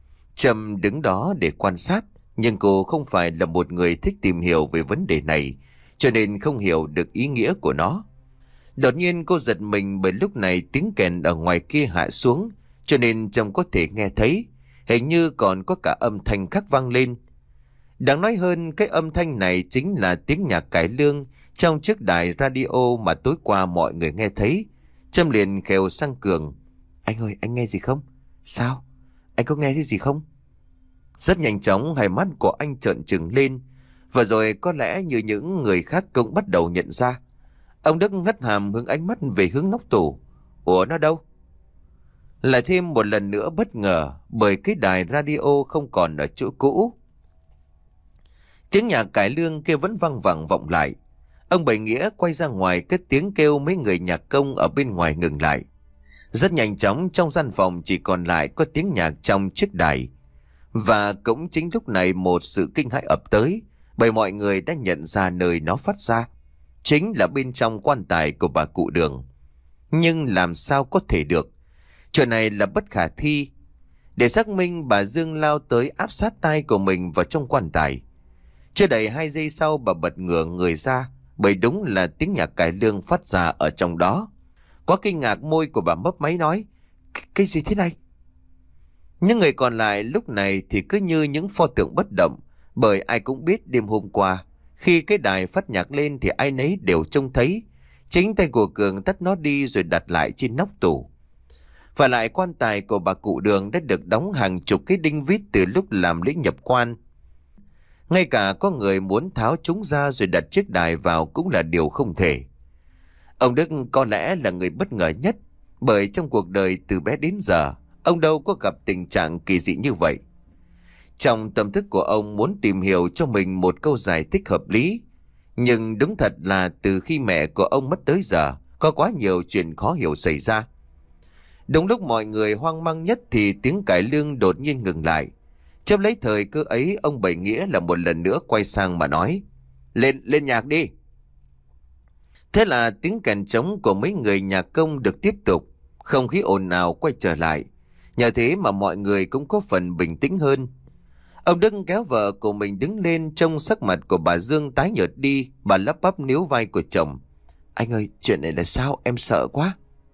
Trâm đứng đó để quan sát, nhưng cô không phải là một người thích tìm hiểu về vấn đề này, cho nên không hiểu được ý nghĩa của nó. Đột nhiên cô giật mình bởi lúc này tiếng kèn ở ngoài kia hạ xuống, cho nên Trâm có thể nghe thấy, hình như còn có cả âm thanh khác vang lên. Đáng nói hơn, cái âm thanh này chính là tiếng nhạc cải lương trong chiếc đài radio mà tối qua mọi người nghe thấy. Trâm liền khều sang Cường. Anh ơi, anh nghe gì không? Sao? Anh có nghe thấy gì không? Rất nhanh chóng hai mắt của anh trợn trừng lên, và rồi có lẽ như những người khác cũng bắt đầu nhận ra. Ông Đức ngắt hàm hướng ánh mắt về hướng nóc tủ. Ủa, nó đâu? Lại thêm một lần nữa bất ngờ bởi cái đài radio không còn ở chỗ cũ. Tiếng nhạc cải lương kia vẫn vang vẳng vọng lại. Ông Bảy Nghĩa quay ra ngoài, cất tiếng kêu mấy người nhạc công ở bên ngoài ngừng lại. Rất nhanh chóng trong gian phòng chỉ còn lại có tiếng nhạc trong chiếc đài. Và cũng chính lúc này một sự kinh hãi ập tới, bởi mọi người đã nhận ra nơi nó phát ra. Chính là bên trong quan tài của bà cụ Đường. Nhưng làm sao có thể được? Chuyện này là bất khả thi. Để xác minh, bà Dương lao tới áp sát tai của mình vào trong quan tài. Chưa đầy hai giây sau bà bật ngửa người ra, bởi đúng là tiếng nhạc cải lương phát ra ở trong đó. Quá kinh ngạc, môi của bà mấp máy nói: Cái gì thế này? Những người còn lại lúc này thì cứ như những pho tượng bất động, bởi ai cũng biết đêm hôm qua khi cái đài phát nhạc lên thì ai nấy đều trông thấy. Chính tay của Cường tắt nó đi rồi đặt lại trên nóc tủ. Và lại quan tài của bà cụ Đường đã được đóng hàng chục cái đinh vít từ lúc làm lễ nhập quan. Ngay cả có người muốn tháo chúng ra rồi đặt chiếc đài vào cũng là điều không thể. Ông Đức có lẽ là người bất ngờ nhất, bởi trong cuộc đời từ bé đến giờ, ông đâu có gặp tình trạng kỳ dị như vậy. Trong tâm thức của ông muốn tìm hiểu cho mình một câu giải thích hợp lý. Nhưng đúng thật là từ khi mẹ của ông mất tới giờ, có quá nhiều chuyện khó hiểu xảy ra. Đúng lúc mọi người hoang mang nhất thì tiếng cải lương đột nhiên ngừng lại. Chấp lấy thời cơ ấy, ông Bảy Nghĩa là một lần nữa quay sang mà nói: Lên, lên nhạc đi. Thế là tiếng kèn trống của mấy người nhạc công được tiếp tục, không khí ồn ào quay trở lại. Nhờ thế mà mọi người cũng có phần bình tĩnh hơn. Ông Đức kéo vợ của mình đứng lên, trông sắc mặt của bà Dương tái nhợt đi, bà lắp bắp níu vai của chồng. Anh ơi, chuyện này là sao? Em sợ quá.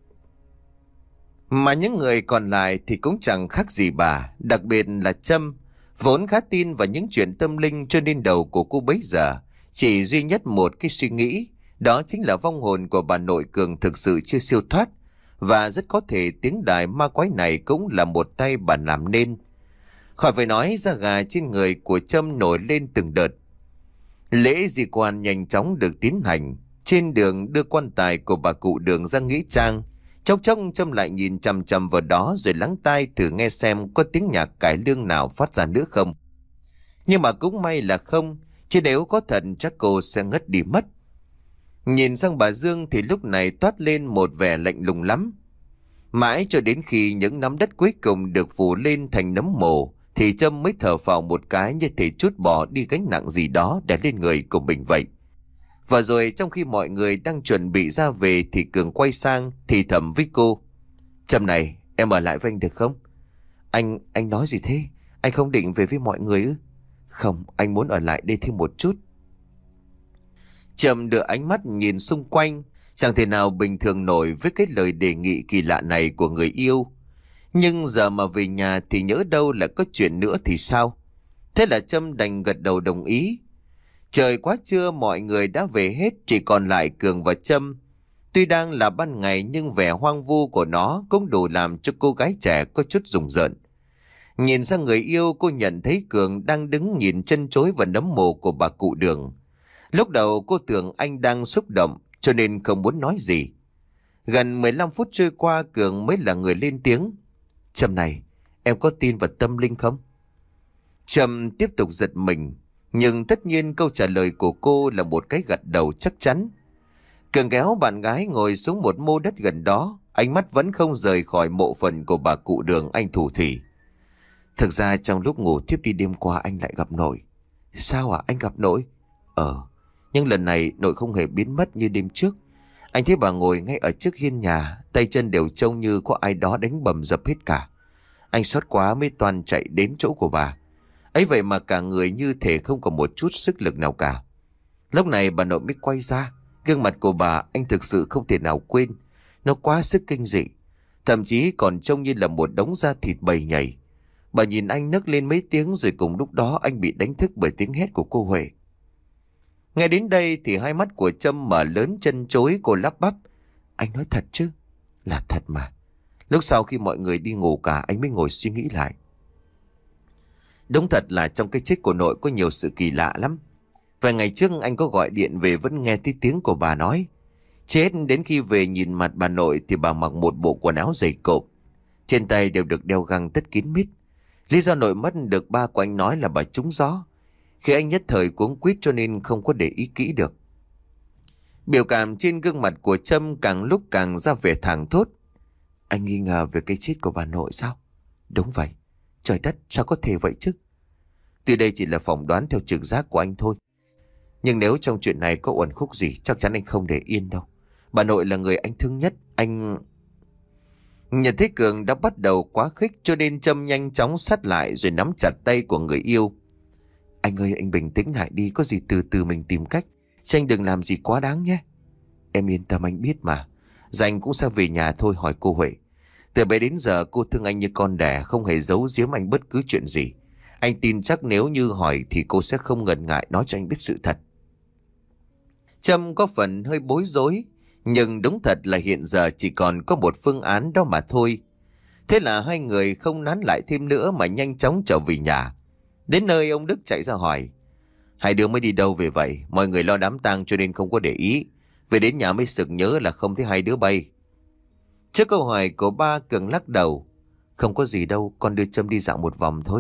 Mà những người còn lại thì cũng chẳng khác gì bà, đặc biệt là Trâm, vốn khá tin vào những chuyện tâm linh, cho nên đầu của cô bấy giờ chỉ duy nhất một cái suy nghĩ, đó chính là vong hồn của bà nội Cường thực sự chưa siêu thoát, và rất có thể tiếng đài ma quái này cũng là một tay bà làm nên. Khỏi phải nói, da gà trên người của Trâm nổi lên từng đợt. Lễ di quan nhanh chóng được tiến hành. Trên đường đưa quan tài của bà cụ Đường ra nghĩa trang, chốc chốc Trâm lại nhìn chằm chằm vào đó rồi lắng tai thử nghe xem có tiếng nhạc cải lương nào phát ra nữa không. Nhưng mà cũng may là không, chứ nếu có thật chắc cô sẽ ngất đi mất. Nhìn sang bà Dương thì lúc này toát lên một vẻ lạnh lùng lắm. Mãi cho đến khi những nắm đất cuối cùng được phủ lên thành nấm mồ, thì Trâm mới thở phào một cái như thể trút bỏ đi gánh nặng gì đó đè lên người của mình vậy. Và rồi trong khi mọi người đang chuẩn bị ra về thì Cường quay sang thì thầm với cô. Trâm này, em ở lại với anh được không? Anh, anh nói gì thế? Anh không định về với mọi người ư? Không, anh muốn ở lại đây thêm một chút. Trâm đưa ánh mắt nhìn xung quanh, chẳng thể nào bình thường nổi với cái lời đề nghị kỳ lạ này của người yêu. Nhưng giờ mà về nhà thì nhỡ đâu là có chuyện nữa thì sao? Thế là Trâm đành gật đầu đồng ý. Trời quá trưa, mọi người đã về hết, chỉ còn lại Cường và Trâm. Tuy đang là ban ngày nhưng vẻ hoang vu của nó cũng đủ làm cho cô gái trẻ có chút rùng rợn. Nhìn sang người yêu, cô nhận thấy Cường đang đứng nhìn chân chối vào nấm mồ của bà cụ Đường. Lúc đầu cô tưởng anh đang xúc động cho nên không muốn nói gì. Gần mười lăm phút trôi qua, Cường mới là người lên tiếng. Trâm này, em có tin vào tâm linh không? Trâm tiếp tục giật mình, nhưng tất nhiên câu trả lời của cô là một cái gật đầu chắc chắn. Cường kéo bạn gái ngồi xuống một mô đất gần đó, ánh mắt vẫn không rời khỏi mộ phần của bà cụ Đường. Anh thủ thỉ. Thực ra trong lúc ngủ thiếp đi đêm qua anh lại gặp nội. Sao à, anh gặp nội? Ờ, nhưng lần này nội không hề biến mất như đêm trước. Anh thấy bà ngồi ngay ở trước hiên nhà, tay chân đều trông như có ai đó đánh bầm dập hết cả. Anh sốt quá mới toàn chạy đến chỗ của bà. Ấy vậy mà cả người như thể không có một chút sức lực nào cả. Lúc này bà nội mới quay ra. Gương mặt của bà anh thực sự không thể nào quên. Nó quá sức kinh dị. Thậm chí còn trông như là một đống da thịt bầy nhảy. Bà nhìn anh nấc lên mấy tiếng, rồi cùng lúc đó anh bị đánh thức bởi tiếng hét của cô Huệ. Nghe đến đây thì hai mắt của Trâm mở lớn, chân chối, cô lắp bắp. Anh nói thật chứ? Là thật mà. Lúc sau khi mọi người đi ngủ cả, anh mới ngồi suy nghĩ lại. Đúng thật là trong cái chết của nội có nhiều sự kỳ lạ lắm. Vài ngày trước anh có gọi điện về vẫn nghe thấy tiếng của bà nói. Chết đến khi về nhìn mặt bà nội thì bà mặc một bộ quần áo dày cộp. Trên tay đều được đeo găng tất kín mít. Lý do nội mất được ba của anh nói là bà trúng gió. Khi anh nhất thời cuống quýt cho nên không có để ý kỹ được. Biểu cảm trên gương mặt của Trâm càng lúc càng ra vẻ thảng thốt. Anh nghi ngờ về cái chết của bà nội sao? Đúng vậy. Trời đất, sao có thể vậy chứ? Tuy đây chỉ là phỏng đoán theo trực giác của anh thôi. Nhưng nếu trong chuyện này có uẩn khúc gì, chắc chắn anh không để yên đâu. Bà nội là người anh thương nhất. Anh... Nhận thấy Cường đã bắt đầu quá khích cho nên Trâm nhanh chóng sát lại rồi nắm chặt tay của người yêu. Anh ơi, anh bình tĩnh lại đi, có gì từ từ mình tìm cách. Chứ anh đừng làm gì quá đáng nhé. Em yên tâm, anh biết mà. Dành cũng sẽ về nhà thôi. Hỏi cô Huệ. Từ bé đến giờ cô thương anh như con đẻ, không hề giấu giếm anh bất cứ chuyện gì. Anh tin chắc nếu như hỏi thì cô sẽ không ngần ngại nói cho anh biết sự thật. Trâm có phần hơi bối rối, nhưng đúng thật là hiện giờ chỉ còn có một phương án đó mà thôi. Thế là hai người không nán lại thêm nữa mà nhanh chóng trở về nhà. Đến nơi ông Đức chạy ra hỏi. Hai đứa mới đi đâu về vậy? Mọi người lo đám tang cho nên không có để ý. Về đến nhà mới sực nhớ là không thấy hai đứa bay. Trước câu hỏi của ba, Cường lắc đầu. Không có gì đâu, con đưa Trâm đi dạo một vòng thôi.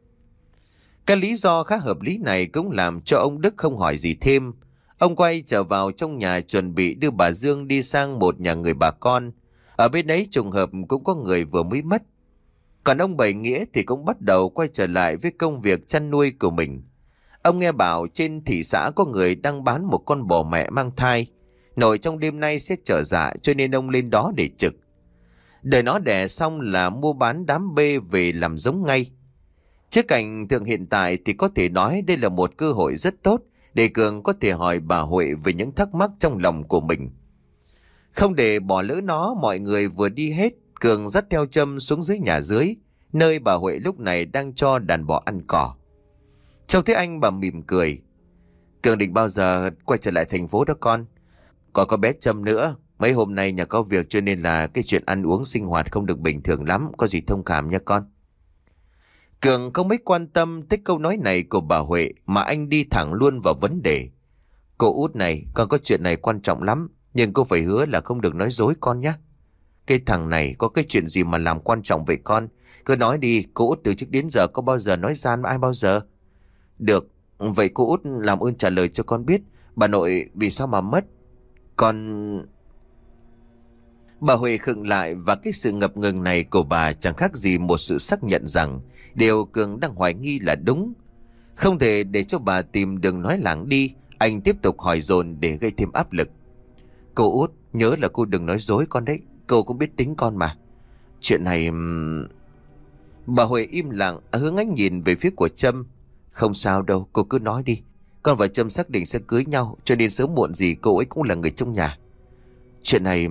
Cái lý do khá hợp lý này cũng làm cho ông Đức không hỏi gì thêm. Ông quay trở vào trong nhà chuẩn bị đưa bà Dương đi sang một nhà người bà con. Ở bên ấy trùng hợp cũng có người vừa mới mất. Còn ông Bảy Nghĩa thì cũng bắt đầu quay trở lại với công việc chăn nuôi của mình. Ông nghe bảo trên thị xã có người đang bán một con bò mẹ mang thai. Nội trong đêm nay sẽ trở dạ cho nên ông lên đó để trực. Đợi nó đẻ xong là mua bán đám bê về làm giống ngay. Trước cảnh tượng hiện tại thì có thể nói đây là một cơ hội rất tốt để Cường có thể hỏi bà Huệ về những thắc mắc trong lòng của mình. Không để bỏ lỡ nó, mọi người vừa đi hết, Cường dắt theo Trâm xuống dưới nhà dưới, nơi bà Huệ lúc này đang cho đàn bò ăn cỏ. Trông thấy anh bà mỉm cười. Cường định bao giờ quay trở lại thành phố đó con? Còn có bé Trâm nữa, mấy hôm nay nhà có việc cho nên là cái chuyện ăn uống sinh hoạt không được bình thường lắm, có gì thông cảm nha con. Cường không mấy quan tâm tới câu nói này của bà Huệ mà anh đi thẳng luôn vào vấn đề. Cô út này, con có chuyện này quan trọng lắm, nhưng cô phải hứa là không được nói dối con nhé. Cái thằng này có cái chuyện gì mà làm quan trọng vậy con? Cứ nói đi, cô út từ trước đến giờ có bao giờ nói gian với ai bao giờ? Được, vậy cô út làm ơn trả lời cho con biết bà nội vì sao mà mất. Con... Bà Huệ khựng lại, và cái sự ngập ngừng này của bà chẳng khác gì một sự xác nhận rằng điều Cường đang hoài nghi là đúng. Không thể để cho bà tìm đường nói lảng đi, anh tiếp tục hỏi dồn để gây thêm áp lực. Cô út, nhớ là cô đừng nói dối con đấy, cô cũng biết tính con mà. Chuyện này... Bà Huệ im lặng, hướng ánh nhìn về phía của Trâm. Không sao đâu, cô cứ nói đi. Con và Trâm xác định sẽ cưới nhau, cho nên sớm muộn gì cô ấy cũng là người trong nhà. Chuyện này...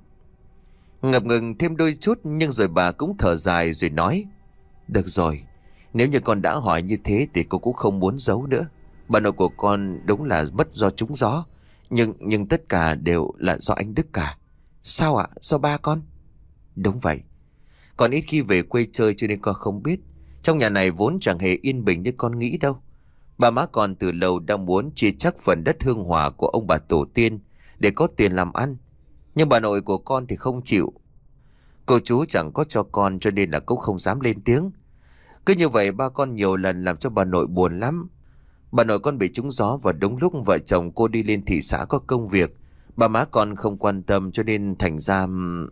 Ngập ngừng thêm đôi chút, nhưng rồi bà cũng thở dài rồi nói. Được rồi, nếu như con đã hỏi như thế thì cô cũng không muốn giấu nữa. Bà nội của con đúng là mất do trúng gió, Nhưng nhưng tất cả đều là do anh Đức cả. Sao ạ? Do ba con? Đúng vậy. Con ít khi về quê chơi cho nên con không biết. Trong nhà này vốn chẳng hề yên bình như con nghĩ đâu. Bà má con từ lâu đang muốn chia chắc phần đất hương hỏa của ông bà tổ tiên để có tiền làm ăn. Nhưng bà nội của con thì không chịu. Cô chú chẳng có cho con cho nên là cũng không dám lên tiếng. Cứ như vậy ba con nhiều lần làm cho bà nội buồn lắm. Bà nội con bị trúng gió và đúng lúc vợ chồng cô đi lên thị xã có công việc. Bà má con không quan tâm cho nên thành ra...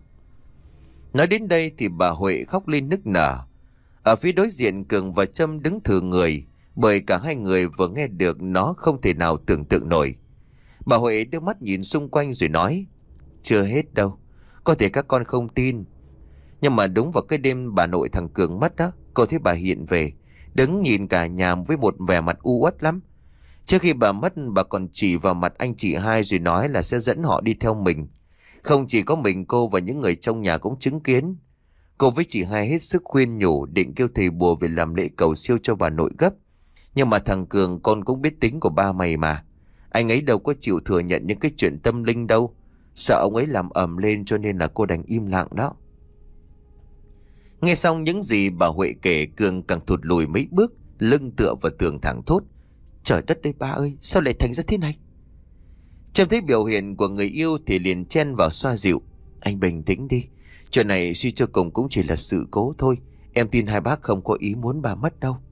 Nói đến đây thì bà Huệ khóc lên nức nở. Ở phía đối diện Cường và Trâm đứng thừ người, bởi cả hai người vừa nghe được nó không thể nào tưởng tượng nổi. Bà Huệ đưa mắt nhìn xung quanh rồi nói. Chưa hết đâu. Có thể các con không tin. Nhưng mà đúng vào cái đêm bà nội thằng Cường mất đó, cô thấy bà hiện về, đứng nhìn cả nhà với một vẻ mặt u uất lắm. Trước khi bà mất, bà còn chỉ vào mặt anh chị hai rồi nói là sẽ dẫn họ đi theo mình. Không chỉ có mình cô và những người trong nhà cũng chứng kiến. Cô với chị hai hết sức khuyên nhủ, định kêu thầy bùa về làm lễ cầu siêu cho bà nội gấp. Nhưng mà thằng Cường con cũng biết tính của ba mày mà. Anh ấy đâu có chịu thừa nhận những cái chuyện tâm linh đâu. Sợ ông ấy làm ầm lên cho nên là cô đành im lặng đó. Nghe xong những gì bà Huệ kể, Cường càng thụt lùi mấy bước, lưng tựa vào tường thẳng thốt. Trời đất ơi ba ơi, sao lại thành ra thế này? Trông thấy biểu hiện của người yêu thì liền chen vào xoa dịu. Anh bình tĩnh đi. Chuyện này suy cho cùng cũng chỉ là sự cố thôi. Em tin hai bác không có ý muốn bà mất đâu.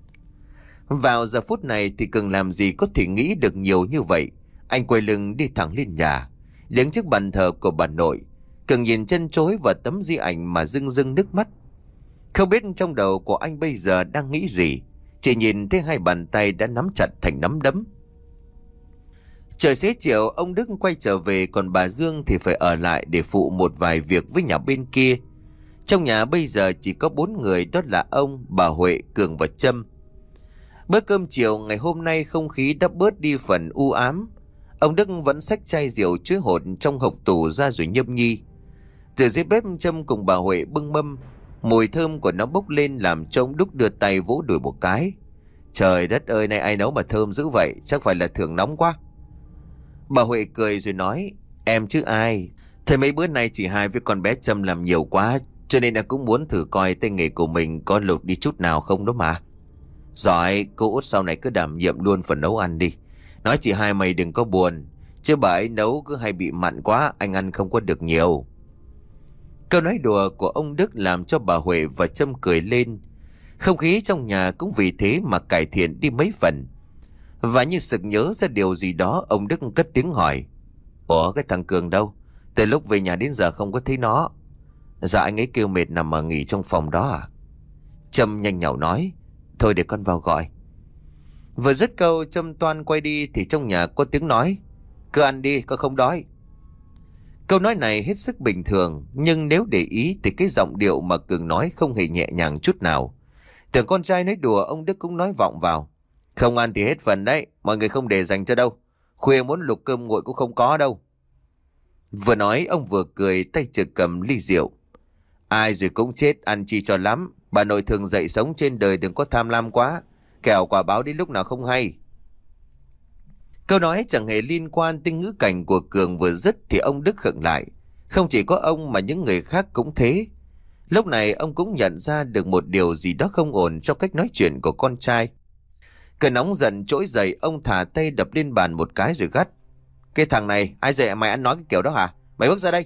Vào giờ phút này thì Cường làm gì có thể nghĩ được nhiều như vậy. Anh quay lưng đi thẳng lên nhà, đứng trước bàn thờ của bà nội. Cường nhìn chân chối vào tấm di ảnh mà rưng rưng nước mắt. Không biết trong đầu của anh bây giờ đang nghĩ gì. Chỉ nhìn thấy hai bàn tay đã nắm chặt thành nắm đấm. Trời xế chiều, ông Đức quay trở về, còn bà Dương thì phải ở lại để phụ một vài việc với nhà bên kia. Trong nhà bây giờ chỉ có bốn người, đó là ông, bà Huệ, Cường và Trâm. Bữa cơm chiều ngày hôm nay không khí đã bớt đi phần u ám. Ông Đức vẫn xách chai rượu chuối hột trong hộc tủ ra rồi nhâm nhi. Từ dưới bếp Trâm cùng bà Huệ bưng mâm. Mùi thơm của nó bốc lên làm cho ông Đức đưa tay vỗ đùi một cái. Trời đất ơi, nay ai nấu mà thơm dữ vậy, chắc phải là thưởng nóng quá. Bà Huệ cười rồi nói. Em chứ ai. Thế mấy bữa nay chị hai với con bé Trâm làm nhiều quá, cho nên em cũng muốn thử coi tay nghề của mình có lụt đi chút nào không đó mà. Giỏi, cô út sau này cứ đảm nhiệm luôn phần nấu ăn đi. Nói chị hai mày đừng có buồn, chứ bà ấy nấu cứ hay bị mặn quá, anh ăn không có được nhiều. Câu nói đùa của ông Đức làm cho bà Huệ và Trâm cười lên. Không khí trong nhà cũng vì thế mà cải thiện đi mấy phần. Và như sực nhớ ra điều gì đó, ông Đức cất tiếng hỏi. Ủa cái thằng Cường đâu? Từ lúc về nhà đến giờ không có thấy nó. Dạ anh ấy kêu mệt nằm mà nghỉ trong phòng đó à? Trâm nhanh nhảu nói. Thôi để con vào gọi. Vừa dứt câu Trâm toan quay đi thì trong nhà có tiếng nói. Cứ ăn đi, con không đói. Câu nói này hết sức bình thường, nhưng nếu để ý thì cái giọng điệu mà Cường nói không hề nhẹ nhàng chút nào. Tưởng con trai nói đùa, ông Đức cũng nói vọng vào. Không ăn thì hết phần đấy, mọi người không để dành cho đâu. Khuya muốn lục cơm nguội cũng không có đâu. Vừa nói ông vừa cười, tay trực cầm ly rượu. Ai rồi cũng chết, ăn chi cho lắm. Bà nội thường dạy sống trên đời đừng có tham lam quá, kẻo quả báo đến lúc nào không hay. Câu nói chẳng hề liên quan tới ngữ cảnh của Cường vừa dứt thì ông Đức khựng lại. Không chỉ có ông mà những người khác cũng thế. Lúc này ông cũng nhận ra được một điều gì đó không ổn trong cách nói chuyện của con trai. Cơn nóng giận trỗi dậy, ông thả tay đập lên bàn một cái rồi gắt. Cái thằng này, ai dạy mày ăn nói cái kiểu đó hả? Mày bước ra đây.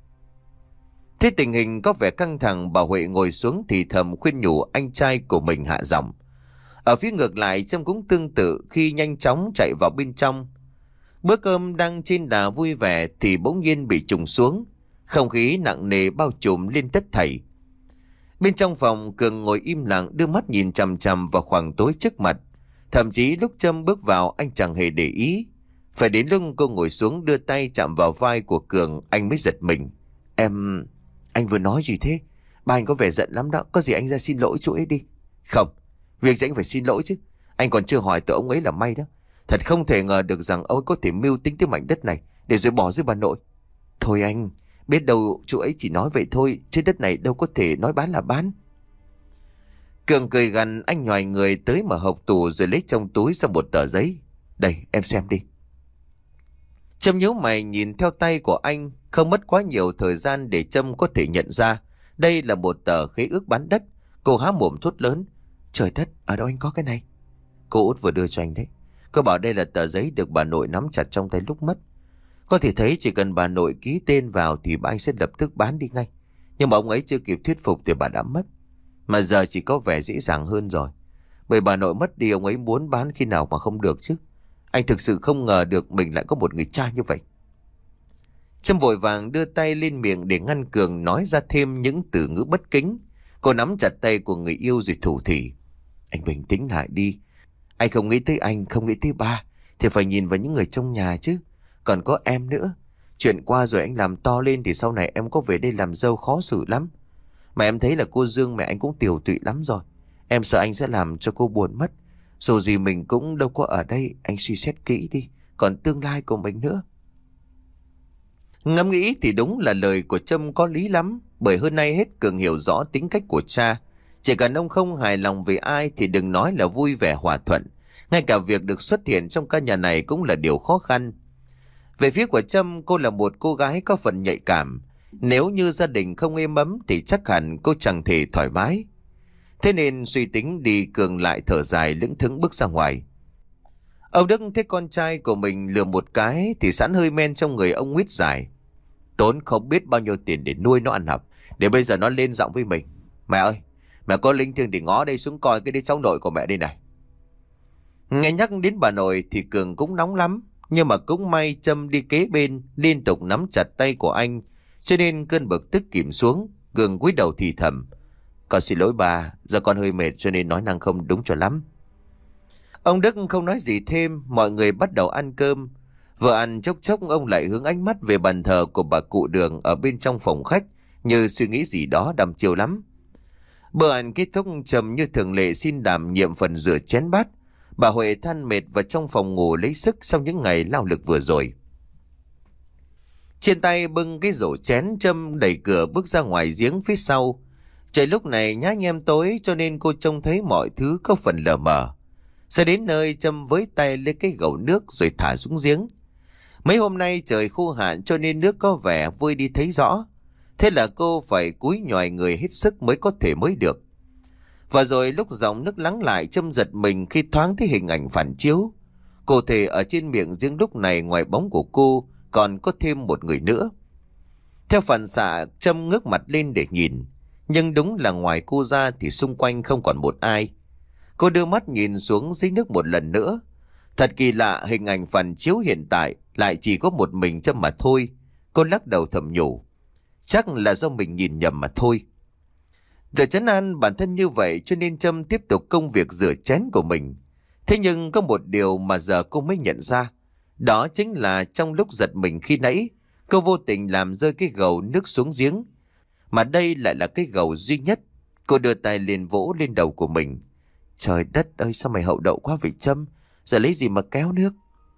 Thế tình hình có vẻ căng thẳng, bà Huệ ngồi xuống thì thầm khuyên nhủ anh trai của mình hạ giọng. Ở phía ngược lại Trâm cũng tương tự khi nhanh chóng chạy vào bên trong. Bữa cơm đang trên đà vui vẻ thì bỗng nhiên bị trùng xuống. Không khí nặng nề bao trùm lên tất thảy. Bên trong phòng, Cường ngồi im lặng đưa mắt nhìn chằm chằm vào khoảng tối trước mặt. Thậm chí lúc Trâm bước vào anh chẳng hề để ý. Phải đến lúc cô ngồi xuống đưa tay chạm vào vai của Cường, anh mới giật mình. Em... Anh vừa nói gì thế? Ba anh có vẻ giận lắm đó. Có gì anh ra xin lỗi chú ấy đi. Không, việc gì anh phải xin lỗi chứ. Anh còn chưa hỏi tới ông ấy là may đó. Thật không thể ngờ được rằng ông ấy có thể mưu tính tới mảnh đất này để rồi bỏ dưới bà nội. Thôi anh, biết đâu chú ấy chỉ nói vậy thôi, chứ đất này đâu có thể nói bán là bán. Cường cười gằn, anh nhòi người tới mở hộc tủ rồi lấy trong túi ra một tờ giấy. Đây, em xem đi. Trâm nhíu mày nhìn theo tay của anh, không mất quá nhiều thời gian để Trâm có thể nhận ra đây là một tờ khế ước bán đất. Cô há mồm thốt lớn. Trời đất, ở đâu anh có cái này? Cô út vừa đưa cho anh đấy. Cô bảo đây là tờ giấy được bà nội nắm chặt trong tay lúc mất. Có thể thấy chỉ cần bà nội ký tên vào thì bà anh sẽ lập tức bán đi ngay. Nhưng mà ông ấy chưa kịp thuyết phục thì bà đã mất. Mà giờ chỉ có vẻ dễ dàng hơn rồi. Bởi bà nội mất đi, ông ấy muốn bán khi nào mà không được chứ. Anh thực sự không ngờ được mình lại có một người cha như vậy. Trâm vội vàng đưa tay lên miệng để ngăn Cường nói ra thêm những từ ngữ bất kính. Cô nắm chặt tay của người yêu rồi thủ thỉ. Anh bình tĩnh lại đi. Anh không nghĩ tới anh, không nghĩ tới ba, thì phải nhìn vào những người trong nhà chứ. Còn có em nữa. Chuyện qua rồi anh làm to lên thì sau này em có về đây làm dâu khó xử lắm. Mà em thấy là cô Dương mẹ anh cũng tiều tụy lắm rồi. Em sợ anh sẽ làm cho cô buồn mất. Dù gì mình cũng đâu có ở đây. Anh suy xét kỹ đi. Còn tương lai của mình nữa. Ngẫm nghĩ thì đúng là lời của Trâm có lý lắm. Bởi hơn nay hết Cường hiểu rõ tính cách của cha. Chỉ cần ông không hài lòng về ai thì đừng nói là vui vẻ hòa thuận. Ngay cả việc được xuất hiện trong căn nhà này cũng là điều khó khăn. Về phía của Trâm, cô là một cô gái có phần nhạy cảm. Nếu như gia đình không êm ấm thì chắc hẳn cô chẳng thể thoải mái. Thế nên suy tính đi, Cường lại thở dài lững thững bước ra ngoài. Ông Đức thấy con trai của mình lừa một cái thì sẵn hơi men trong người ông nguyết dài. Tốn không biết bao nhiêu tiền để nuôi nó ăn học, để bây giờ nó lên giọng với mình. Mẹ ơi, mẹ có linh thiêng thì ngó đây xuống coi cái đứa cháu nội của mẹ đây này. Nghe nhắc đến bà nội thì Cường cũng nóng lắm. Nhưng mà cũng may Trâm đi kế bên liên tục nắm chặt tay của anh, cho nên cơn bực tức kìm xuống. Cường cúi đầu thì thầm. Con xin lỗi bà, giờ con hơi mệt cho nên nói năng không đúng cho lắm. Ông Đức không nói gì thêm. Mọi người bắt đầu ăn cơm. Vừa ăn chốc chốc ông lại hướng ánh mắt về bàn thờ của bà cụ Đường ở bên trong phòng khách, như suy nghĩ gì đó đăm chiêu lắm. Bữa ăn kết thúc, Trâm như thường lệ xin đảm nhiệm phần rửa chén bát. Bà Huệ than mệt vào trong phòng ngủ lấy sức sau những ngày lao lực vừa rồi. Trên tay bưng cái rổ chén, Trâm đẩy cửa bước ra ngoài giếng phía sau. Trời lúc này nhá nhem tối cho nên cô trông thấy mọi thứ có phần lờ mờ. Sẽ đến nơi, Trâm với tay lấy cái gầu nước rồi thả xuống giếng. Mấy hôm nay trời khô hạn cho nên nước có vẻ vơi đi thấy rõ. Thế là cô phải cúi nhòi người hết sức mới có thể mới được. Và rồi lúc dòng nước lắng lại, Trâm giật mình khi thoáng thấy hình ảnh phản chiếu. Cụ thể ở trên miệng giếng lúc này ngoài bóng của cô còn có thêm một người nữa. Theo phản xạ, Trâm ngước mặt lên để nhìn. Nhưng đúng là ngoài cô ra thì xung quanh không còn một ai. Cô đưa mắt nhìn xuống dưới nước một lần nữa. Thật kỳ lạ, hình ảnh phản chiếu hiện tại lại chỉ có một mình Trâm mà thôi. Cô lắc đầu thầm nhủ. Chắc là do mình nhìn nhầm mà thôi. Để trấn an bản thân như vậy cho nên Trâm tiếp tục công việc rửa chén của mình. Thế nhưng có một điều mà giờ cô mới nhận ra. Đó chính là trong lúc giật mình khi nãy, cô vô tình làm rơi cái gầu nước xuống giếng. Mà đây lại là cái gầu duy nhất. Cô đưa tay lên vỗ lên đầu của mình. Trời đất ơi, sao mày hậu đậu quá vậy Trâm? Giờ lấy gì mà kéo nước?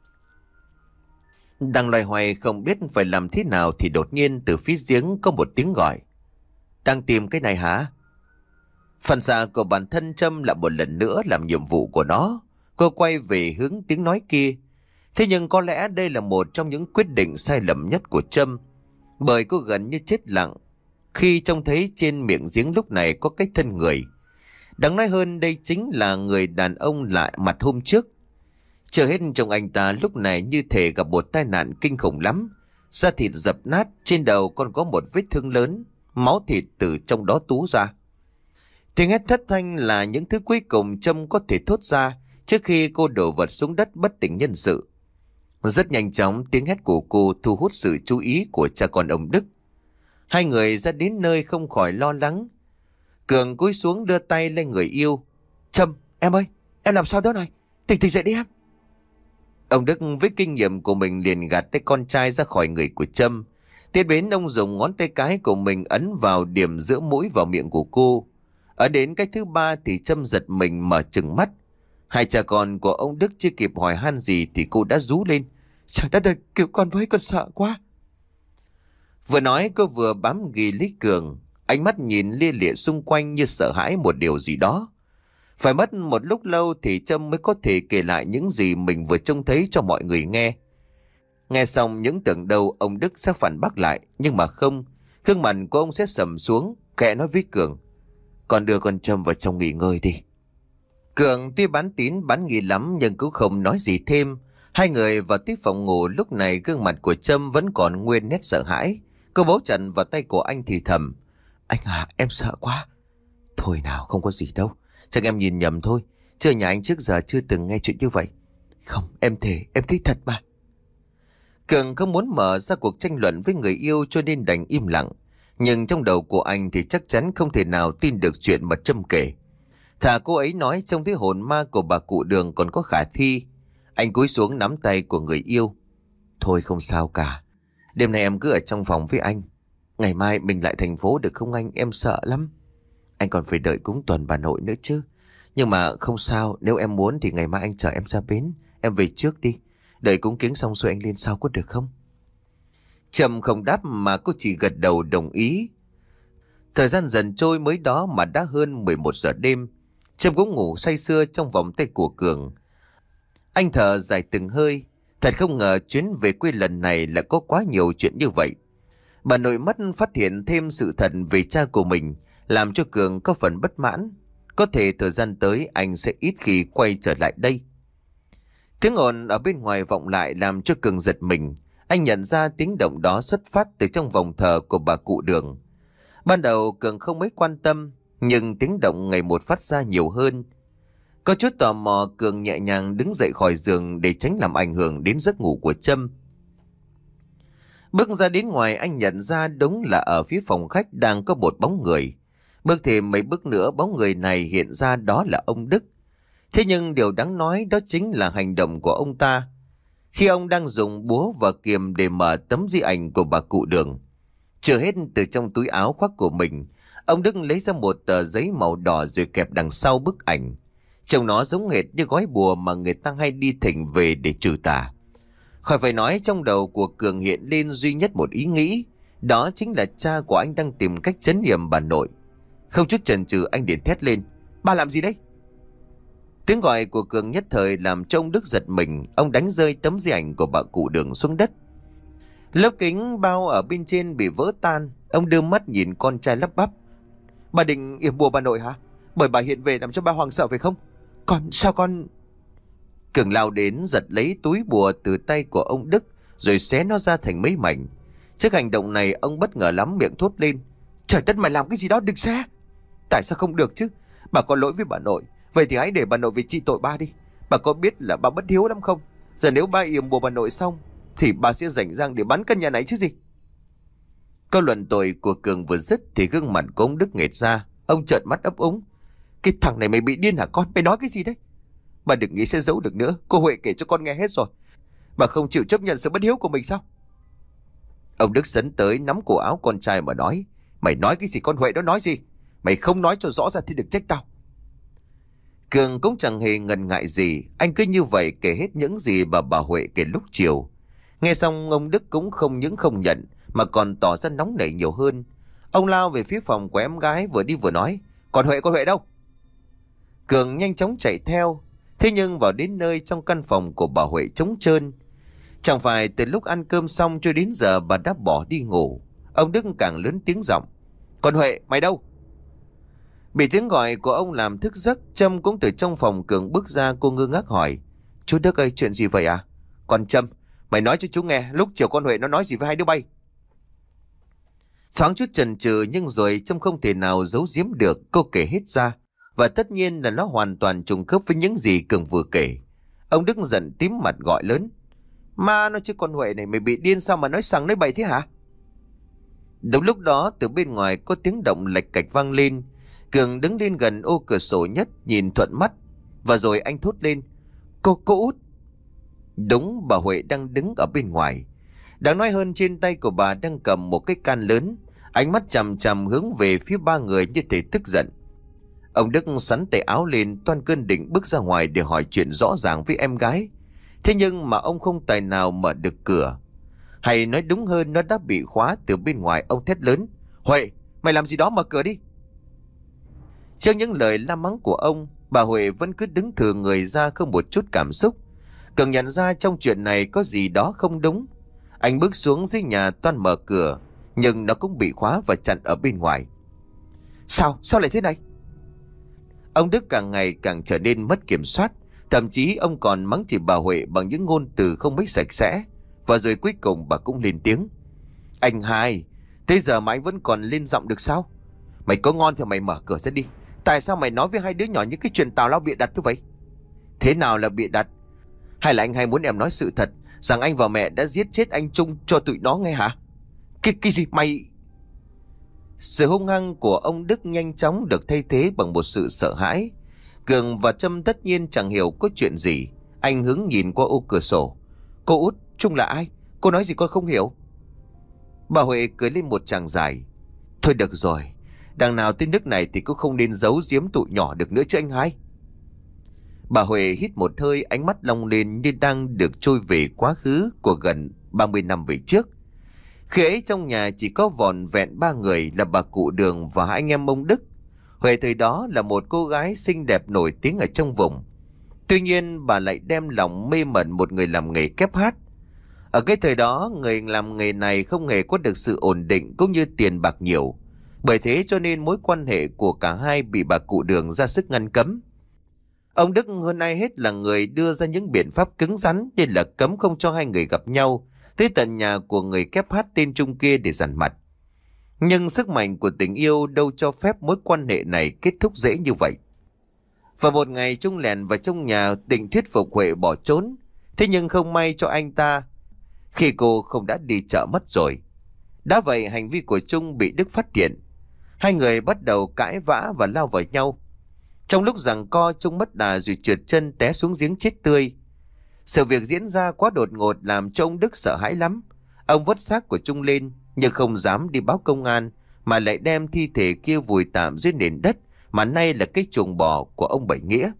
Đang loay hoay không biết phải làm thế nào thì đột nhiên từ phía giếng có một tiếng gọi. Đang tìm cái này hả? Phản xạ của bản thân Trâm lại một lần nữa làm nhiệm vụ của nó. Cô quay về hướng tiếng nói kia. Thế nhưng có lẽ đây là một trong những quyết định sai lầm nhất của Trâm. Bởi cô gần như chết lặng khi trông thấy trên miệng giếng lúc này có cái thân người. Đáng nói hơn, đây chính là người đàn ông lạ mặt hôm trước. Chưa hết, trong anh ta lúc này như thể gặp một tai nạn kinh khủng lắm. Da thịt dập nát, trên đầu còn có một vết thương lớn, máu thịt từ trong đó túa ra. Tiếng hét thất thanh là những thứ cuối cùng Trâm có thể thốt ra trước khi cô đổ vật xuống đất bất tỉnh nhân sự. Rất nhanh chóng, tiếng hét của cô thu hút sự chú ý của cha con ông Đức. Hai người ra đến nơi không khỏi lo lắng. Cường cúi xuống đưa tay lên người yêu. Trâm, em ơi, em làm sao đó này? Tỉnh tỉnh dậy đi em. Ông Đức với kinh nghiệm của mình liền gạt tay con trai ra khỏi người của Trâm. Tiếp đến ông dùng ngón tay cái của mình ấn vào điểm giữa mũi vào miệng của cô. Ở đến cái thứ ba thì Trâm giật mình mở trừng mắt. Hai cha con của ông Đức chưa kịp hỏi han gì thì cô đã rú lên. Trời đất ơi, cứu con với, con sợ quá. Vừa nói cô vừa bám ghì lấy Cường. Ánh mắt nhìn lia lịa xung quanh như sợ hãi một điều gì đó. Phải mất một lúc lâu thì Trâm mới có thể kể lại những gì mình vừa trông thấy cho mọi người nghe. Nghe xong những tưởng đâu ông Đức sẽ phản bác lại, nhưng mà không. Gương mặt của ông sẽ sầm xuống, khẽ nói với Cường. Con đưa con Trâm vào trong nghỉ ngơi đi. Cường tuy bán tín bán nghi lắm nhưng cũng không nói gì thêm. Hai người vào tiếp phòng ngủ, lúc này gương mặt của Trâm vẫn còn nguyên nét sợ hãi. Cô bấu chặt vào tay của anh thì thầm. Anh à, em sợ quá. Thôi nào, không có gì đâu. Chắc em nhìn nhầm thôi. Chứ nhà anh trước giờ chưa từng nghe chuyện như vậy. Không, em thề, em thích thật mà. Cường không muốn mở ra cuộc tranh luận với người yêu cho nên đành im lặng. Nhưng trong đầu của anh thì chắc chắn không thể nào tin được chuyện mà Trâm kể. Thà cô ấy nói trông thấy hồn ma của bà cụ Đường còn có khả thi. Anh cúi xuống nắm tay của người yêu. Thôi không sao cả. Đêm nay em cứ ở trong phòng với anh. Ngày mai mình lại thành phố được không anh? Em sợ lắm. Anh còn phải đợi cúng tuần bà nội nữa chứ. Nhưng mà không sao, nếu em muốn thì ngày mai anh chở em ra bến. Em về trước đi. Đợi cúng kiến xong rồi anh lên sau có được không? Trâm không đáp mà cô chỉ gật đầu đồng ý. Thời gian dần trôi mới đó mà đã hơn mười một giờ đêm. Trâm cũng ngủ say sưa trong vòng tay của Cường. Anh thở dài từng hơi. Thật không ngờ chuyến về quê lần này lại có quá nhiều chuyện như vậy. Bà nội mất phát hiện thêm sự thật về cha của mình, làm cho Cường có phần bất mãn. Có thể thời gian tới anh sẽ ít khi quay trở lại đây. Tiếng ồn ở bên ngoài vọng lại làm cho Cường giật mình. Anh nhận ra tiếng động đó xuất phát từ trong vòng thờ của bà cụ Đường. Ban đầu Cường không mấy quan tâm, nhưng tiếng động ngày một phát ra nhiều hơn. Có chút tò mò, Cường nhẹ nhàng đứng dậy khỏi giường để tránh làm ảnh hưởng đến giấc ngủ của Trâm. Bước ra đến ngoài, anh nhận ra đúng là ở phía phòng khách đang có một bóng người. Bước thêm mấy bước nữa, bóng người này hiện ra đó là ông Đức. Thế nhưng điều đáng nói đó chính là hành động của ông ta. Khi ông đang dùng búa và kiềm để mở tấm di ảnh của bà cụ Đường. Chưa hết, từ trong túi áo khoác của mình, ông Đức lấy ra một tờ giấy màu đỏ rồi kẹp đằng sau bức ảnh. Trông nó giống hệt như gói bùa mà người ta hay đi thỉnh về để trừ tà. Khỏi phải nói, trong đầu của Cường hiện lên duy nhất một ý nghĩ. Đó chính là cha của anh đang tìm cách trấn yểm bà nội. Không chút chần chừ anh liền thét lên. Bà làm gì đấy? Tiếng gọi của Cường nhất thời làm cho ông Đức giật mình. Ông đánh rơi tấm di ảnh của bà cụ Đường xuống đất. Lớp kính bao ở bên trên bị vỡ tan. Ông đưa mắt nhìn con trai lắp bắp. Bà định yểm bùa bà nội hả? Bởi bà hiện về làm cho bà hoàng sợ phải không? Con sao con... Cường lao đến giật lấy túi bùa từ tay của ông Đức rồi xé nó ra thành mấy mảnh. Trước hành động này ông bất ngờ lắm, miệng thốt lên. Trời đất, mày làm cái gì đó, đừng xé. Tại sao không được chứ? Bà có lỗi với bà nội. Vậy thì hãy để bà nội về trị tội ba đi. Bà có biết là bà bất hiếu lắm không? Giờ nếu ba yểm bùa bà nội xong thì bà sẽ rảnh rang để bán căn nhà này chứ gì. Câu luận tội của Cường vừa dứt thì gương mặt của ông Đức nghệt ra. Ông trợn mắt ấp úng. Cái thằng này mày bị điên hả con? Mày nói cái gì đấy? Bà đừng nghĩ sẽ giấu được nữa. Cô Huệ kể cho con nghe hết rồi. Bà không chịu chấp nhận sự bất hiếu của mình sao? Ông Đức sấn tới nắm cổ áo con trai mà nói. Mày nói cái gì? Con Huệ đó nói gì? Mày không nói cho rõ ra thì đừng trách tao. Cường cũng chẳng hề ngần ngại gì. Anh cứ như vậy kể hết những gì mà bà Huệ kể lúc chiều. Nghe xong ông Đức cũng không những không nhận mà còn tỏ ra nóng nảy nhiều hơn. Ông lao về phía phòng của em gái vừa đi vừa nói. Còn Huệ, con Huệ đâu? Cường nhanh chóng chạy theo. Thế nhưng vào đến nơi, trong căn phòng của bà Huệ trống trơn. Chẳng phải từ lúc ăn cơm xong cho đến giờ bà đã bỏ đi ngủ. Ông Đức càng lớn tiếng giọng. Còn Huệ, mày đâu? Bị tiếng gọi của ông làm thức giấc, Trâm cũng từ trong phòng Cường bước ra. Cô ngơ ngác hỏi. Chú Đức ơi, chuyện gì vậy à? Còn Trâm, mày nói cho chú nghe lúc chiều con Huệ nó nói gì với hai đứa bay. Thoáng chút chần chừ nhưng rồi Trâm không thể nào giấu giếm được, cô kể hết ra. Và tất nhiên là nó hoàn toàn trùng khớp với những gì Cường vừa kể. Ông Đức giận tím mặt gọi lớn. Ma nó chứ, con Huệ này mày bị điên sao mà nói sằng nói bậy thế hả? Đúng lúc đó từ bên ngoài có tiếng động lạch cạch vang lên. Cường đứng lên gần ô cửa sổ nhất, nhìn thuận mắt, và rồi anh thốt lên: Cô, cô Út. Đúng, bà Huệ đang đứng ở bên ngoài. Đáng nói hơn, trên tay của bà đang cầm một cái can lớn, ánh mắt chằm chằm hướng về phía ba người như thể tức giận. Ông Đức sắn tay áo lên, toan cơn định bước ra ngoài để hỏi chuyện rõ ràng với em gái. Thế nhưng mà ông không tài nào mở được cửa. Hay nói đúng hơn, nó đã bị khóa từ bên ngoài. Ông thét lớn: Huệ, mày làm gì đó, mở cửa đi. Trước những lời la mắng của ông, bà Huệ vẫn cứ đứng thừ người ra, không một chút cảm xúc. Cường nhận ra trong chuyện này có gì đó không đúng. Anh bước xuống dưới nhà toan mở cửa, nhưng nó cũng bị khóa và chặn ở bên ngoài. Sao? Sao lại thế này? Ông Đức càng ngày càng trở nên mất kiểm soát. Thậm chí ông còn mắng chửi bà Huệ bằng những ngôn từ không mấy sạch sẽ. Và rồi cuối cùng bà cũng lên tiếng: Anh hai, thế giờ mà anh vẫn còn lên giọng được sao? Mày có ngon thì mày mở cửa ra đi. Tại sao mày nói với hai đứa nhỏ những cái chuyện tào lao bịa đặt như vậy? Thế nào là bịa đặt? Hay là anh hai muốn em nói sự thật, rằng anh và mẹ đã giết chết anh Trung cho tụi nó nghe hả? Cái, cái gì mày... Sự hung hăng của ông Đức nhanh chóng được thay thế bằng một sự sợ hãi. Cường và Trâm tất nhiên chẳng hiểu có chuyện gì. Anh hướng nhìn qua ô cửa sổ. Cô Út, Trung là ai? Cô nói gì con không hiểu. Bà Huệ cười lên một tràng dài. Thôi được rồi, đằng nào tới nước này thì cũng không nên giấu giếm tụi nhỏ được nữa chứ anh hai. Bà Huệ hít một hơi, ánh mắt long lên như đang được trôi về quá khứ của gần ba mươi năm về trước. Khi ấy trong nhà chỉ có vỏn vẹn ba người là bà cụ Đường và hai anh em ông Đức. Huệ thời đó là một cô gái xinh đẹp nổi tiếng ở trong vùng. Tuy nhiên bà lại đem lòng mê mẩn một người làm nghề kép hát. Ở cái thời đó, người làm nghề này không hề có được sự ổn định cũng như tiền bạc nhiều. Bởi thế cho nên mối quan hệ của cả hai bị bà cụ Đường ra sức ngăn cấm. Ông Đức hơn ai hết là người đưa ra những biện pháp cứng rắn, nên là cấm không cho hai người gặp nhau, tới tận nhà của người kép hát tên Trung kia để dằn mặt. Nhưng sức mạnh của tình yêu đâu cho phép mối quan hệ này kết thúc dễ như vậy. Và một ngày Trung lèn vào trong nhà định thuyết phục Huệ bỏ trốn. Thế nhưng không may cho anh ta, khi cô không đã đi chợ mất rồi. Đã vậy hành vi của Trung bị Đức phát hiện. Hai người bắt đầu cãi vã và lao vào nhau. Trong lúc giằng co, Trung mất đà rồi trượt chân té xuống giếng chết tươi. Sự việc diễn ra quá đột ngột làm cho ông Đức sợ hãi lắm. Ông vớt xác của Trung lên nhưng không dám đi báo công an, mà lại đem thi thể kia vùi tạm dưới nền đất mà nay là cái chuồng bò của ông Bảy Nghĩa.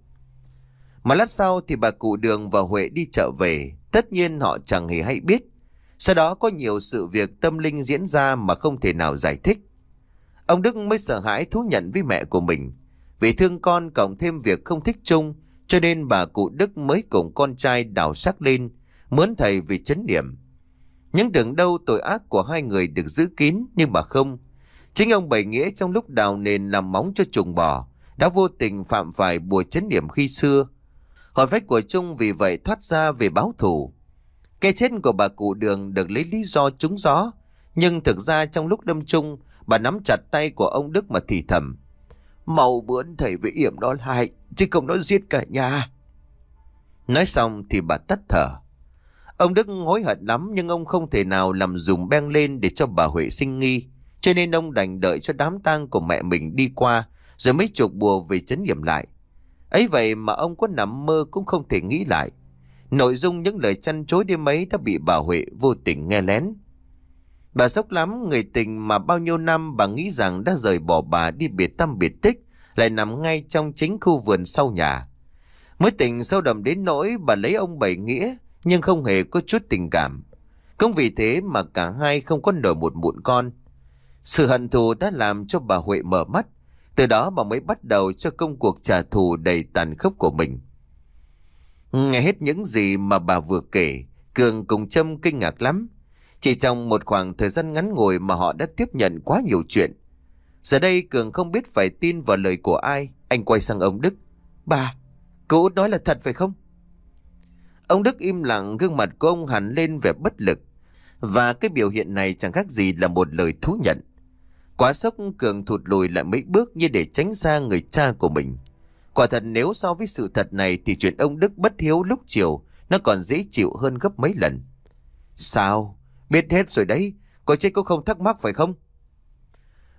Mà lát sau thì bà cụ Đường và Huệ đi chợ về. Tất nhiên họ chẳng hề hay biết. Sau đó có nhiều sự việc tâm linh diễn ra mà không thể nào giải thích. Ông Đức mới sợ hãi thú nhận với mẹ của mình. Vì thương con cộng thêm việc không thích Trung, cho nên bà cụ Đức mới cùng con trai đào xác lên, mướn thầy vì chấn niệm. Nhưng tưởng đâu tội ác của hai người được giữ kín, nhưng mà không. Chính ông Bảy Nghĩa trong lúc đào nền làm móng cho chuồng bò đã vô tình phạm phải bùa chấn niệm khi xưa. Hồn phách của Trung vì vậy thoát ra về báo thù. Cái chết của bà cụ Đường được lấy lý do trúng gió, nhưng thực ra trong lúc đâm Trung, bà nắm chặt tay của ông Đức mà thì thầm: Mau bướn thầy với yểm nó lại, chứ không nó giết cả nhà. Nói xong thì bà tắt thở. Ông Đức hối hận lắm, nhưng ông không thể nào làm dùm beng lên để cho bà Huệ sinh nghi, cho nên ông đành đợi cho đám tang của mẹ mình đi qua rồi mới chuộc bùa về trấn yểm lại. Ấy vậy mà ông có nằm mơ cũng không thể nghĩ lại. Nội dung những lời chăn chối đêm ấy đã bị bà Huệ vô tình nghe lén. Bà sốc lắm, người tình mà bao nhiêu năm bà nghĩ rằng đã rời bỏ bà đi biệt tâm biệt tích lại nằm ngay trong chính khu vườn sau nhà. Mối tình sâu đậm đến nỗi bà lấy ông Bảy Nghĩa nhưng không hề có chút tình cảm. Cũng vì thế mà cả hai không có nổi một mụn con. Sự hận thù đã làm cho bà Huệ mở mắt. Từ đó bà mới bắt đầu cho công cuộc trả thù đầy tàn khốc của mình. Nghe hết những gì mà bà vừa kể, Cường cùng Trâm kinh ngạc lắm. Chỉ trong một khoảng thời gian ngắn ngủi mà họ đã tiếp nhận quá nhiều chuyện. Giờ đây Cường không biết phải tin vào lời của ai. Anh quay sang ông Đức: Bà, cô Út nói là thật phải không? Ông Đức im lặng, gương mặt của ông hằn lên vẻ bất lực. Và cái biểu hiện này chẳng khác gì là một lời thú nhận. Quá sốc, Cường thụt lùi lại mấy bước như để tránh xa người cha của mình. Quả thật nếu so với sự thật này thì chuyện ông Đức bất hiếu lúc chiều nó còn dễ chịu hơn gấp mấy lần. Sao? Biết hết rồi đấy. Có chết cũng không thắc mắc phải không?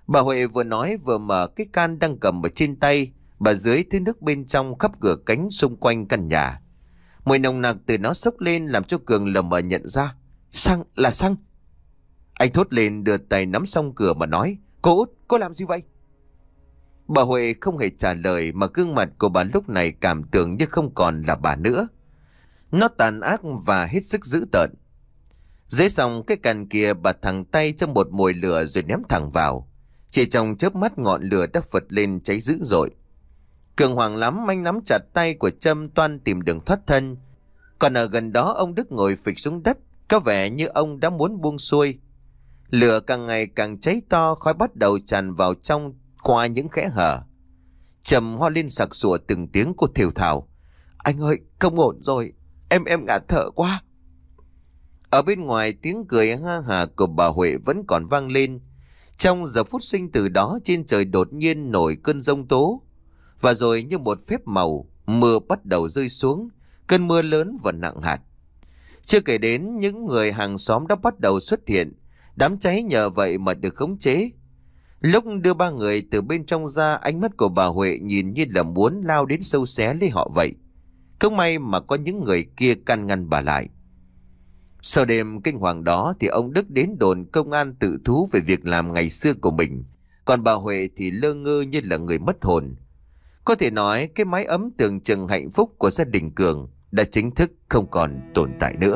Bà Huệ vừa nói vừa mở cái can đang cầm ở trên tay. Bà dưới thứ nước bên trong khắp cửa cánh xung quanh căn nhà. Mùi nồng nặc từ nó xốc lên làm cho Cường lờ mờ nhận ra. Xăng, là xăng. Anh thốt lên đưa tay nắm xong cửa mà nói. Cô Út, cô làm gì vậy? Bà Huệ không hề trả lời mà gương mặt của bà lúc này cảm tưởng như không còn là bà nữa. Nó tàn ác và hết sức dữ tợn. Dưới xong cái càn kia bà thẳng tay trong một mồi lửa rồi ném thẳng vào. Chỉ trong chớp mắt ngọn lửa đã phật lên cháy dữ dội. Cường hoảng lắm, anh nắm chặt tay của Trâm toan tìm đường thoát thân. Còn ở gần đó ông Đức ngồi phịch xuống đất, có vẻ như ông đã muốn buông xuôi. Lửa càng ngày càng cháy to, khói bắt đầu tràn vào trong qua những kẽ hở. Trầm hoa lên sặc sụa từng tiếng, cô thều thào. Anh ơi, không ổn rồi, em em ngạt thở quá. Ở bên ngoài tiếng cười ha hà của bà Huệ vẫn còn vang lên. Trong giờ phút sinh tử đó, trên trời đột nhiên nổi cơn giông tố. Và rồi như một phép màu, mưa bắt đầu rơi xuống, cơn mưa lớn và nặng hạt. Chưa kể đến những người hàng xóm đã bắt đầu xuất hiện, đám cháy nhờ vậy mà được khống chế. Lúc đưa ba người từ bên trong ra, ánh mắt của bà Huệ nhìn như là muốn lao đến sâu xé lấy họ vậy. Không may mà có những người kia can ngăn bà lại. Sau đêm kinh hoàng đó thì ông Đức đến đồn công an tự thú về việc làm ngày xưa của mình. Còn bà Huệ thì lơ ngơ như là người mất hồn. Có thể nói cái mái ấm tưởng chừng hạnh phúc của gia đình Cường đã chính thức không còn tồn tại nữa.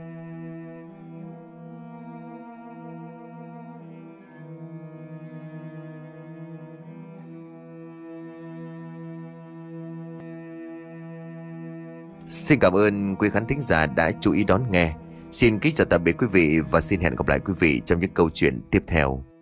Xin cảm ơn quý khán thính giả đã chú ý đón nghe. Xin kính chào tạm biệt quý vị và xin hẹn gặp lại quý vị trong những câu chuyện tiếp theo.